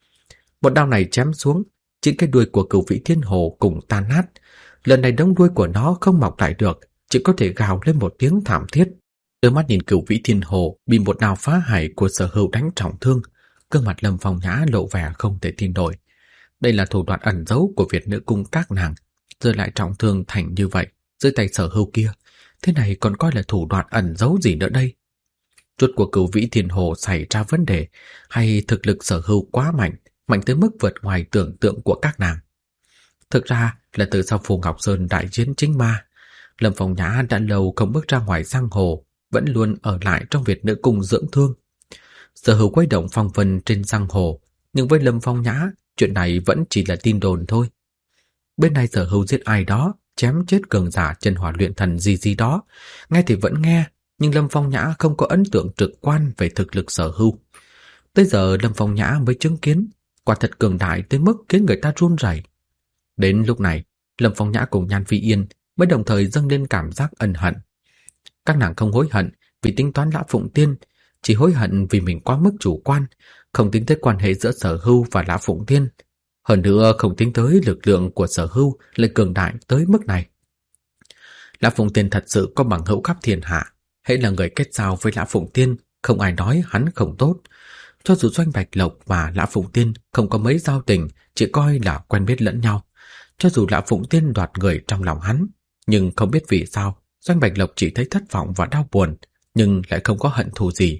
A: Một đao này chém xuống, chính cái đuôi của Cửu Vĩ Thiên Hồ cùng tan nát. Lần này đống đuôi của nó không mọc lại được, chỉ có thể gào lên một tiếng thảm thiết. Đôi mắt nhìn Cửu Vĩ Thiên Hồ bị một đao phá hải của Sở Hưu đánh trọng thương, gương mặt Lâm Phong Nhã lộ vẻ không thể tin nổi. Đây là thủ đoạn ẩn giấu của Việt nữ cung các nàng, rồi lại trọng thương thành như vậy dưới tay Sở Hưu kia. Thế này còn coi là thủ đoạn ẩn giấu gì nữa đây? Rốt của Cửu Vĩ Thiên Hồ xảy ra vấn đề, hay thực lực Sở Hưu quá mạnh, mạnh tới mức vượt ngoài tưởng tượng của các nàng? Thực ra là từ sau Phù Ngọc Sơn đại chiến chính ma, Lâm Phong Nhã đã lâu không bước ra ngoài giang hồ, vẫn luôn ở lại trong Việt nữ cung dưỡng thương. Sở Hưu quay động phong vân trên giang hồ, nhưng với Lâm Phong Nhã, chuyện này vẫn chỉ là tin đồn thôi. Bên này Sở Hưu giết ai đó, chém chết cường giả chân hỏa luyện thần gì đó, nghe thì vẫn nghe, nhưng Lâm Phong Nhã không có ấn tượng trực quan về thực lực Sở Hưu. Tới giờ Lâm Phong Nhã mới chứng kiến, quả thật cường đại tới mức khiến người ta run rẩy. Đến lúc này, Lâm Phong Nhã cùng Nhan Phi Yên mới đồng thời dâng lên cảm giác ân hận. Các nàng không hối hận vì tính toán Lã Phụng Tiên, chỉ hối hận vì mình quá mức chủ quan, không tính tới quan hệ giữa Sở Hưu và Lã Phụng Tiên. Hơn nữa không tính tới lực lượng của Sở Hưu lại cường đại tới mức này. Lã Phụng Tiên thật sự có bằng hữu khắp thiên hạ, hễ là người kết giao với Lã Phụng Tiên, không ai nói hắn không tốt. Cho dù Doanh Bạch Lộc và Lã Phụng Tiên không có mấy giao tình, chỉ coi là quen biết lẫn nhau. Cho dù Lã Phụng Tiên đoạt người trong lòng hắn, nhưng không biết vì sao Doanh Bạch Lộc chỉ thấy thất vọng và đau buồn, nhưng lại không có hận thù gì.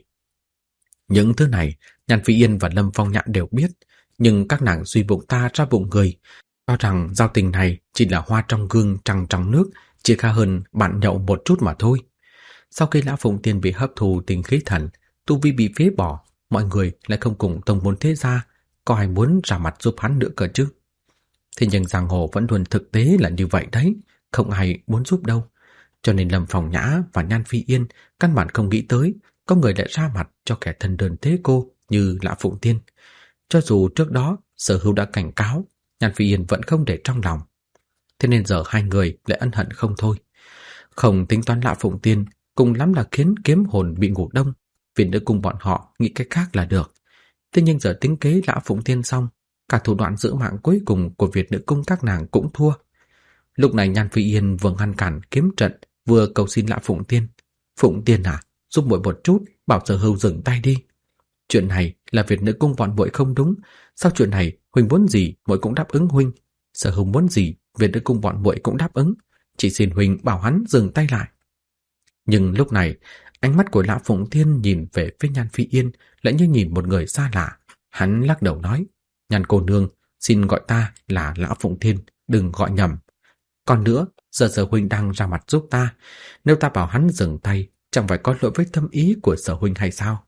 A: Những thứ này Nhan Phi Yên và Lâm Phong Nhạn đều biết, nhưng các nàng suy bụng ta ra bụng người, cho rằng giao tình này chỉ là hoa trong gương trăng trong nước, chỉ khá hơn bạn nhậu một chút mà thôi. Sau khi Lã Phụng Tiên bị hấp thù tinh khí thần, tu vi bị phế bỏ, mọi người lại không cùng tông môn thế gia, có ai muốn ra mặt giúp hắn nữa cơ chứ? Thế nhưng giang hồ vẫn luôn thực tế là như vậy đấy, không ai muốn giúp đâu. Cho nên Lâm Phong Nhã và Nhan Phi Yên căn bản không nghĩ tới có người lại ra mặt cho kẻ thân đơn thế cô như Lã Phụng Tiên. Cho dù trước đó Sở Hữu đã cảnh cáo, Nhan Phi Yên vẫn không để trong lòng. Thế nên giờ hai người lại ân hận không thôi. Không tính toán Lã Phụng Tiên, cùng lắm là khiến kiếm hồn bị ngủ đông, viện nữ cung bọn họ nghĩ cách khác là được. Thế nhưng giờ tính kế Lã Phụng Tiên xong, cả thủ đoạn giữ mạng cuối cùng của Việt nữ cung các nàng cũng thua. Lúc này Nhan Phi Yên vừa ngăn cản kiếm trận, vừa cầu xin Lã Phụng Tiên. Phụng Tiên à, giúp muội một chút, bảo Sở Hữu dừng tay đi. Chuyện này là Việt nữ cung bọn muội không đúng, sau chuyện này huynh muốn gì muội cũng đáp ứng huynh, Sở Hữu muốn gì Việt nữ cung bọn muội cũng đáp ứng, chỉ xin huynh bảo hắn dừng tay lại. Nhưng lúc này, ánh mắt của Lã Phụng Tiên nhìn về phía Nhan Phi Yên lại như nhìn một người xa lạ. Hắn lắc đầu nói, Nhan cô nương, xin gọi ta là Lã Phụng Tiên, đừng gọi nhầm. Còn nữa, giờ huynh đang ra mặt giúp ta, nếu ta bảo hắn dừng tay, chẳng phải có lỗi với tâm ý của Sở huynh hay sao?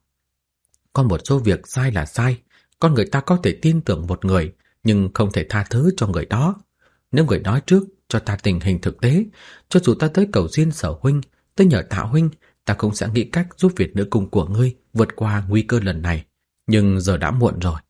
A: Có một số việc sai là sai, con người ta có thể tin tưởng một người, nhưng không thể tha thứ cho người đó. Nếu người nói trước cho ta tình hình thực tế, cho dù ta tới cầu xin Sở huynh, tới nhờ Tạ huynh, ta cũng sẽ nghĩ cách giúp Việt nữ cung của ngươi vượt qua nguy cơ lần này. Nhưng giờ đã muộn rồi.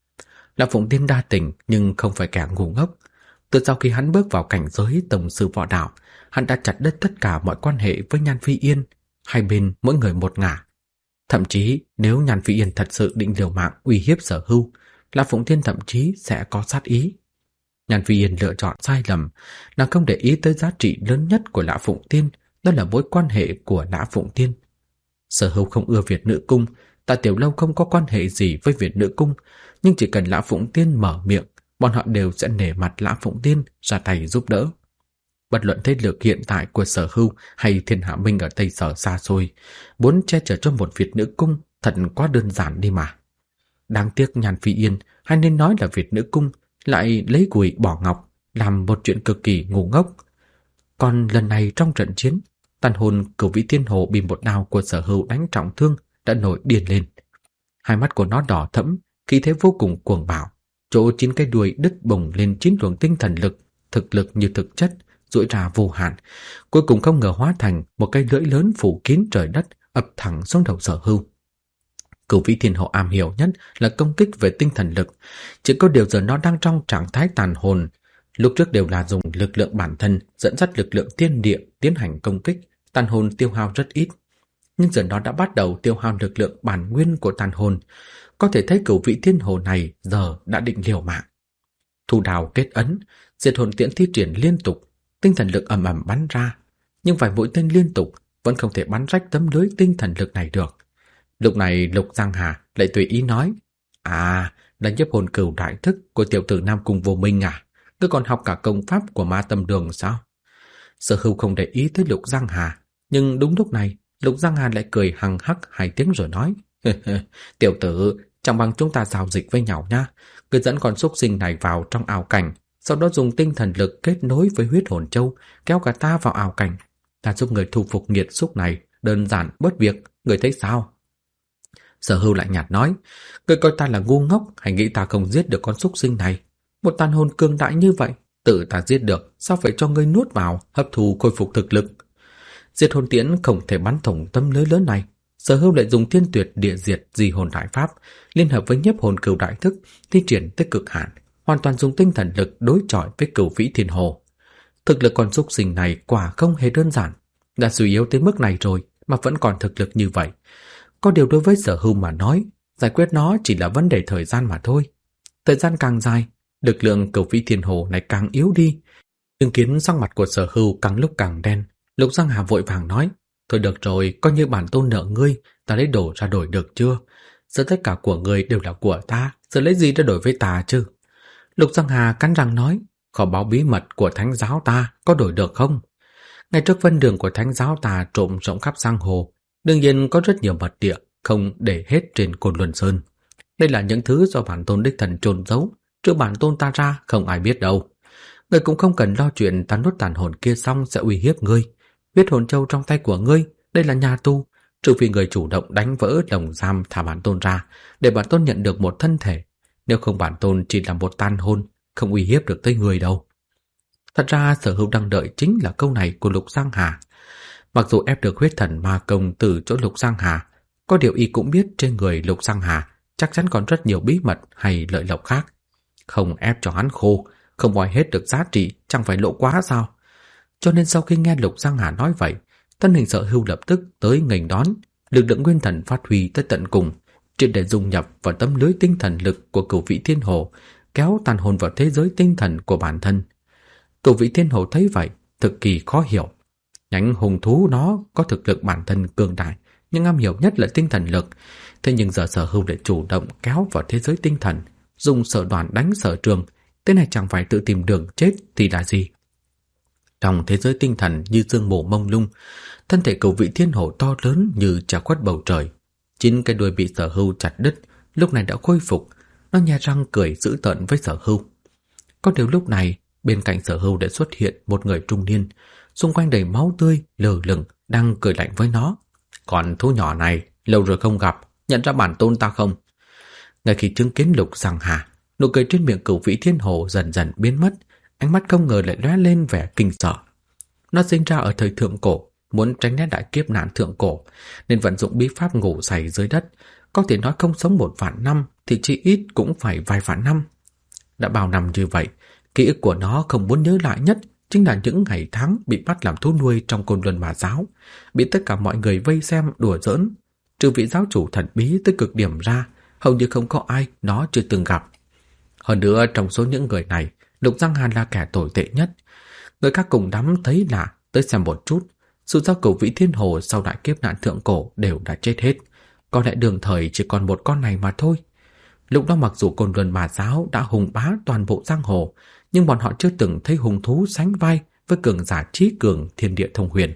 A: Lã Phụng Tiên đa tình nhưng không phải kẻ ngu ngốc. Từ sau khi hắn bước vào cảnh giới tổng sư võ đạo, hắn đã chặt đứt tất cả mọi quan hệ với Nhan Phi Yên, hai bên mỗi người một ngả. Thậm chí nếu Nhan Phi Yên thật sự định liều mạng uy hiếp Sở Hữu, Lã Phụng Tiên thậm chí sẽ có sát ý. Nhan Phi Yên lựa chọn sai lầm, nàng không để ý tới giá trị lớn nhất của Lã Phụng Tiên, đó là mối quan hệ của Lã Phụng Tiên. Sở Hữu không ưa Việt nữ cung, Tạ Tiểu Lâu không có quan hệ gì với Việt nữ cung, nhưng chỉ cần Lã Phụng Tiên mở miệng, bọn họ đều sẽ nể mặt Lã Phụng Tiên ra tay giúp đỡ. Bất luận thế lực hiện tại của Sở Hữu hay Thiên Hạ Minh ở Tây Sở xa xôi, muốn che chở cho một Việt nữ cung thật quá đơn giản đi mà. Đáng tiếc Nhan Phi Yên, hay nên nói là Việt nữ cung, lại lấy gùi bỏ ngọc, làm một chuyện cực kỳ ngu ngốc. Còn lần này trong trận chiến, tàn hồn Cửu Vĩ Thiên Hồ bị một đao của Sở Hữu đánh trọng thương, đã nổi điên lên. Hai mắt của nó đỏ thẫm, khí thế vô cùng cuồng bạo, chỗ 9 cái đuôi đứt bùng lên 9 luồng tinh thần lực, thực lực như thực chất, duỗi ra vô hạn, cuối cùng không ngờ hóa thành một cái lưỡi lớn phủ kín trời đất, ập thẳng xuống đầu Sở Hữu. Cửu Vĩ Thiên Hồ am hiểu nhất là công kích về tinh thần lực, chỉ có điều giờ nó đang trong trạng thái tàn hồn. Lúc trước đều là dùng lực lượng bản thân dẫn dắt lực lượng thiên địa tiến hành công kích, tàn hồn tiêu hao rất ít. Nhưng giờ nó đã bắt đầu tiêu hao lực lượng bản nguyên của tàn hồn, có thể thấy Cửu Vĩ Thiên Hồ này giờ đã định liều mạng. Thu đào kết ấn, diệt hồn tiễn thi triển liên tục, tinh thần lực ầm ầm bắn ra, nhưng vài mũi tên liên tục vẫn không thể bắn rách tấm lưới tinh thần lực này được. Lúc này Lục Giang Hà lại tùy ý nói, là nhiếp hồn cửu đại thức của tiểu tử Nam Cung Vô Minh à? Ngươi còn học cả công pháp của Ma Tâm Đường sao? Sở Hữu không để ý tới Lục Giang Hà, nhưng đúng lúc này Lục Giang Hà lại cười hằng hắc 2 tiếng rồi nói, tiểu tử, chẳng bằng chúng ta giao dịch với nhau nha. Ngươi dẫn con súc sinh này vào trong ảo cảnh, sau đó dùng tinh thần lực kết nối với huyết hồn châu, kéo cả ta vào ảo cảnh. Ta giúp người thu phục nghiệt xúc này, đơn giản bớt việc, người thấy sao? Sở Hữu lại nhạt nói, ngươi coi ta là ngu ngốc hay nghĩ ta không giết được con súc sinh này? Một tàn hồn cường đại như vậy, tự ta giết được, sao phải cho ngươi nuốt vào, hấp thu khôi phục thực lực? Diệt hồn tiễn không thể bắn thủng tấm lưới lớn này. Sở Hữu lại dùng thiên tuyệt địa diệt di hồn đại pháp, liên hợp với nhiếp hồn cửu đại thức, thi triển tới cực hạn, hoàn toàn dùng tinh thần lực đối chọi với Cửu Vĩ Thiên Hồ. Thực lực con súc sinh này quả không hề đơn giản, đã suy yếu tới mức này rồi mà vẫn còn thực lực như vậy. Có điều đối với Sở Hữu mà nói, giải quyết nó chỉ là vấn đề thời gian mà thôi. Thời gian càng dài, lực lượng Cửu Vĩ Thiên Hồ này càng yếu đi. Chứng kiến sắc mặt của Sở Hữu càng lúc càng đen, Lục Giang Hà vội vàng nói, thôi được rồi, coi như bản tôn nợ ngươi, ta lấy đồ ra đổi được chưa? Giờ tất cả của ngươi đều là của ta, giờ lấy gì để đổi với ta chứ? Lục Giang Hà cắn răng nói, kho báu bí mật của thánh giáo ta có đổi được không? Ngày trước vân đường của thánh giáo ta trộm rộng khắp giang hồ, đương nhiên có rất nhiều mật địa, không để hết trên Côn Luân Sơn. Đây là những thứ do bản tôn đích thần chôn giấu, trừ bản tôn ta ra không ai biết đâu. Ngươi cũng không cần lo chuyện ta nuốt tàn hồn kia xong sẽ uy hiếp ngươi. Huyết hồn châu trong tay của ngươi, đây là nhà tu, trừ phi người chủ động đánh vỡ lồng giam thả bản tôn ra, để bản tôn nhận được một thân thể. Nếu không bản tôn chỉ là một tàn hồn, không uy hiếp được tới người đâu. Thật ra Sở Hữu đang đợi chính là câu này của Lục Giang Hà. Mặc dù ép được huyết thần ma công từ chỗ Lục Giang Hà, có điều y cũng biết trên người Lục Giang Hà chắc chắn còn rất nhiều bí mật hay lợi lộc khác. Không ép cho hắn khô, không moi hết được giá trị, chẳng phải lộ quá sao? Cho nên sau khi nghe Lục Giang Hà nói vậy, thân hình Sở Hữu lập tức tới nghênh đón, lực lượng nguyên thần phát huy tới tận cùng, triệt để dung nhập vào tấm lưới tinh thần lực của Cửu Vị Thiên Hồ, kéo tàn hồn vào thế giới tinh thần của bản thân. Cửu Vị Thiên Hồ thấy vậy, cực kỳ khó hiểu. Nhánh hùng thú nó có thực lực bản thân cường đại, nhưng am hiểu nhất là tinh thần lực. Thế nhưng giờ Sở Hữu lại chủ động kéo vào thế giới tinh thần, dùng sở đoàn đánh Sở Trường, thế này chẳng phải tự tìm đường chết thì là gì? Trong thế giới tinh thần như sương mù mông lung, thân thể Cửu Vị Thiên Hồ to lớn như che khuất bầu trời. 9 cái đuôi bị Sở Hữu chặt đứt, lúc này đã khôi phục, nó nhe răng cười dữ tợn với Sở Hữu. Có điều lúc này, bên cạnh Sở Hữu đã xuất hiện một người trung niên, xung quanh đầy máu tươi, lờ lửng, đang cười lạnh với nó. Còn thú nhỏ này, lâu rồi không gặp, nhận ra bản tôn ta không? Ngay khi chứng kiến Lục Giang Hà, nụ cười trên miệng Cửu Vị Thiên Hồ dần dần biến mất, ánh mắt không ngờ lại lóe lên vẻ kinh sợ. Nó sinh ra ở thời thượng cổ, muốn tránh né đại kiếp nạn thượng cổ, nên vận dụng bí pháp ngủ say dưới đất, có thể nói không sống 1.000 năm thì chỉ ít cũng phải vài vạn năm. Đã bao năm như vậy, ký ức của nó không muốn nhớ lại nhất chính là những ngày tháng bị bắt làm thú nuôi trong Côn Luân Ma Giáo, bị tất cả mọi người vây xem đùa giỡn. Trừ vị giáo chủ thần bí tới cực điểm ra, hầu như không có ai nó chưa từng gặp. Hơn nữa, trong số những người này, Lục Giang Hà là kẻ tồi tệ nhất. Người khác cùng đắm thấy lạ tới xem một chút, dù sao Cửu Vị Thiên Hồ sau đại kiếp nạn thượng cổ đều đã chết hết, có lẽ đường thời chỉ còn một con này mà thôi. Lúc đó mặc dù Côn Luân Ma Giáo đã hùng bá toàn bộ giang hồ, nhưng bọn họ chưa từng thấy hùng thú sánh vai với cường giả trí cường thiên địa thông huyền.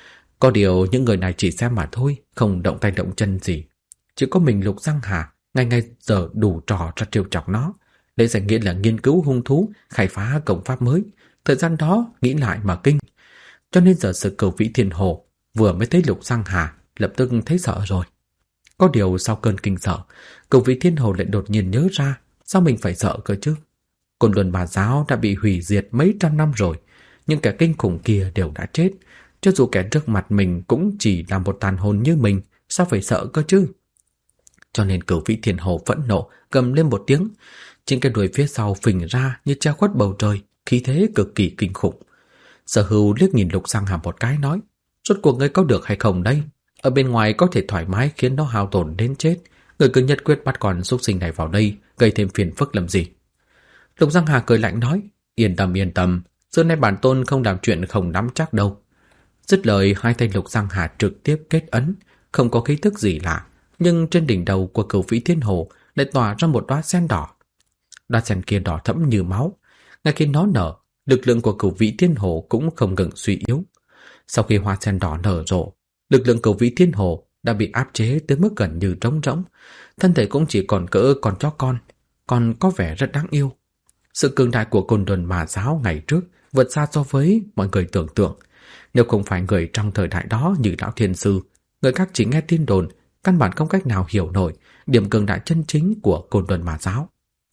A: Có điều những người này chỉ xem mà thôi, không động tay động chân gì. Chỉ có mình Lục Giang Hà ngày ngày giờ đủ trò ra trêu chọc nó, lấy danh nghĩa là nghiên cứu hung thú, khai phá công pháp mới. Thời gian đó nghĩ lại mà kinh. Cho nên giờ sự Cửu Vị Thiên Hồ vừa mới thấy Lục Giang Hà lập tức thấy sợ rồi. Có điều sau cơn kinh sợ, Cửu Vị Thiên Hồ lại đột nhiên nhớ ra sao mình phải sợ cơ chứ. Côn Luân Ma Giáo đã bị hủy diệt mấy trăm năm rồi, nhưng kẻ kinh khủng kia đều đã chết. Cho dù kẻ trước mặt mình cũng chỉ là một tàn hồn như mình, sao phải sợ cơ chứ? Cho nên Cửu Vị Thiên Hồ phẫn nộ gầm lên một tiếng, trên cái đuôi phía sau phình ra như che khuất bầu trời, khí thế cực kỳ kinh khủng. Sở Hữu liếc nhìn Lục Giang Hà một cái nói, rốt cuộc ngươi có được hay không đây? Ở bên ngoài có thể thoải mái khiến nó hao tổn đến chết, ngươi cứ nhất quyết bắt con xúc sinh này vào đây, gây thêm phiền phức làm gì? Lục Giang Hà cười lạnh nói, yên tâm, xưa nay bản tôn không làm chuyện không nắm chắc đâu. Dứt lời, hai tay Lục Giang Hà trực tiếp kết ấn, không có khí tức gì lạ, nhưng trên đỉnh đầu của Cửu Vị Thiên Hồ lại tỏa ra một đóa sen đỏ. Đóa sen kia đỏ thẫm như máu, ngay khi nó nở, lực lượng của Cửu Vị Thiên Hồ cũng không ngừng suy yếu. Sau khi hoa sen đỏ nở rộ, lực lượng Cửu Vị Thiên Hồ đã bị áp chế tới mức gần như trống rỗng, thân thể cũng chỉ còn cỡ con chó con, còn có vẻ rất đáng yêu. Sự cường đại của Côn Luân Ma Giáo ngày trước vượt xa so với mọi người tưởng tượng. Nếu không phải người trong thời đại đó như Lão Thiên Sư, người khác chỉ nghe tin đồn, căn bản không cách nào hiểu nổi điểm cường đại chân chính của Côn Luân Ma Giáo.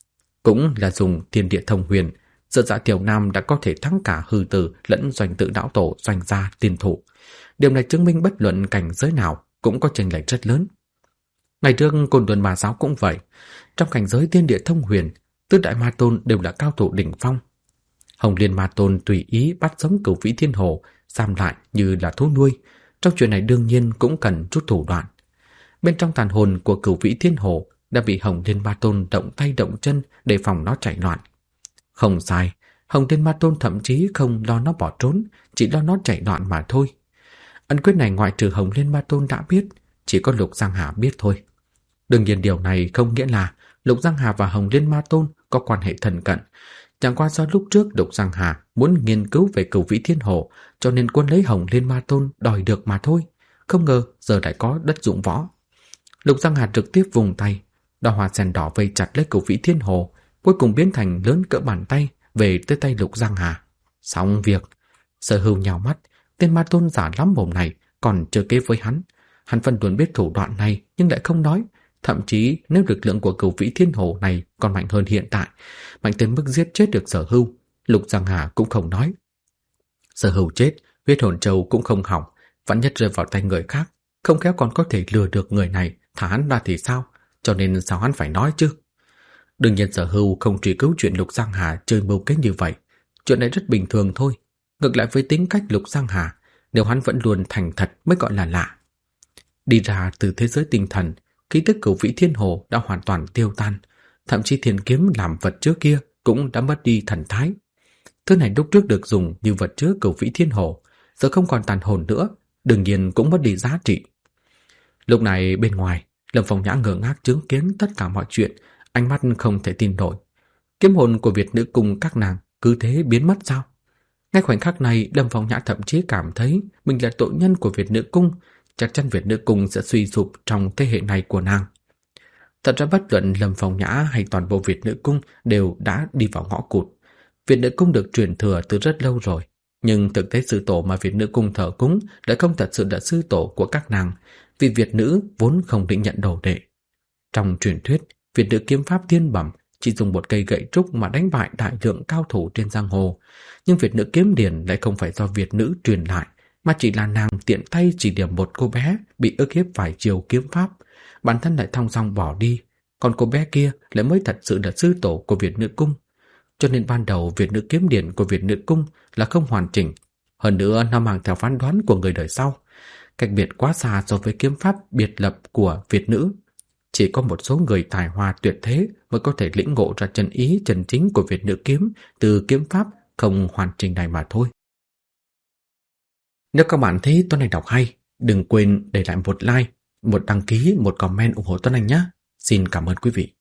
A: Cũng là dùng thiên địa thông huyền, Dựa Dạ Tiểu Nam đã có thể thắng cả hư tử lẫn doanh tự lão tổ doanh gia tiên thủ. Điều này chứng minh bất luận cảnh giới nào cũng có chênh lệch rất lớn. Ngày trước Côn Luân Ma Giáo cũng vậy, trong cảnh giới thiên địa thông huyền, tứ đại ma tôn đều là cao thủ đỉnh phong. Hồng Liên Ma Tôn tùy ý bắt sống Cửu Vĩ Thiên Hồ, giam lại như là thú nuôi. Trong chuyện này đương nhiên cũng cần chút thủ đoạn. Bên trong tàn hồn của Cửu Vĩ Thiên Hồ đã bị Hồng Liên Ma Tôn động tay động chân để phòng nó chạy loạn. Không sai, Hồng Liên Ma Tôn thậm chí không lo nó bỏ trốn, chỉ lo nó chạy loạn mà thôi. Ân quyết này ngoại trừ Hồng Liên Ma Tôn đã biết, chỉ có Lục Giang Hà biết thôi. Đương nhiên điều này không nghĩa là Lục Giang Hà và Hồng Liên Ma Tôn có quan hệ thân cận. Chẳng qua do lúc trước Lục Giang Hà muốn nghiên cứu về Cửu Vĩ Thiên Hồ, cho nên quân lấy Hồng Liên Ma Tôn đòi được mà thôi. Không ngờ giờ lại có đất dụng võ. Lục Giang Hà trực tiếp vùng tay, đóa hoa sen đỏ vây chặt lấy Cửu Vĩ Thiên Hồ, cuối cùng biến thành lớn cỡ bàn tay về tới tay Lục Giang Hà. Xong việc. Sở Hưu nhào mắt, tên Ma Tôn giả lắm mồm này còn chơi kế với hắn. Hắn phân luôn biết thủ đoạn này nhưng lại không nói. Thậm chí nếu lực lượng của Cửu Vĩ Thiên Hồ này còn mạnh hơn hiện tại, mạnh tới mức giết chết được Sở Hưu, Lục Giang Hà cũng không nói. Sở Hưu chết, huyết hồn châu cũng không hỏng, vạn nhất rơi vào tay người khác, không khéo còn có thể lừa được người này, thả hắn ra thì sao? Cho nên sao hắn phải nói chứ? Đương nhiên Sở Hưu không truy cứu chuyện Lục Giang Hà chơi mưu kế như vậy. Chuyện này rất bình thường thôi. Ngược lại với tính cách Lục Giang Hà, nếu hắn vẫn luôn thành thật mới gọi là lạ. Đi ra từ thế giới tinh thần, khí tức Cửu Vĩ Thiên Hồ đã hoàn toàn tiêu tan, thậm chí thiên kiếm làm vật chứa kia cũng đã mất đi thần thái. Thứ này lúc trước được dùng như vật chứa Cửu Vĩ Thiên Hồ, giờ không còn tàn hồn nữa, đương nhiên cũng mất đi giá trị. Lúc này bên ngoài, Lâm Phong Nhã ngơ ngác chứng kiến tất cả mọi chuyện, ánh mắt không thể tin nổi. Kiếm hồn của Việt nữ cung các nàng cứ thế biến mất sao? Ngay khoảnh khắc này, Lâm Phong Nhã thậm chí cảm thấy mình là tội nhân của Việt nữ cung, chắc chắn Việt nữ cung sẽ suy sụp trong thế hệ này của nàng. Thật ra bất luận Lâm Phong Nhã hay toàn bộ Việt nữ cung đều đã đi vào ngõ cụt. Việt nữ cung được truyền thừa từ rất lâu rồi, nhưng thực tế sư tổ mà Việt nữ cung thờ cúng đã không thật sự là sư tổ của các nàng, vì Việt nữ vốn không định nhận đồ đệ. Trong truyền thuyết, Việt nữ kiếm pháp thiên bẩm chỉ dùng một cây gậy trúc mà đánh bại đại lượng cao thủ trên giang hồ, nhưng Việt nữ kiếm điển lại không phải do Việt nữ truyền lại, mà chỉ là nàng tiện tay chỉ điểm một cô bé bị ức hiếp vài chiều kiếm pháp, bản thân lại thong dong bỏ đi, còn cô bé kia lại mới thật sự là sư tổ của Việt nữ cung. Cho nên ban đầu Việt nữ kiếm điển của Việt nữ cung là không hoàn chỉnh, hơn nữa nó mang theo phán đoán của người đời sau, cách biệt quá xa so với kiếm pháp biệt lập của Việt nữ. Chỉ có một số người tài hoa tuyệt thế mới có thể lĩnh ngộ ra chân ý chân chính của Việt nữ kiếm từ kiếm pháp không hoàn chỉnh này mà thôi. Nếu các bạn thấy Tuấn Anh đọc hay, đừng quên để lại một like, một đăng ký, một comment ủng hộ Tuấn Anh nhé. Xin cảm ơn quý vị.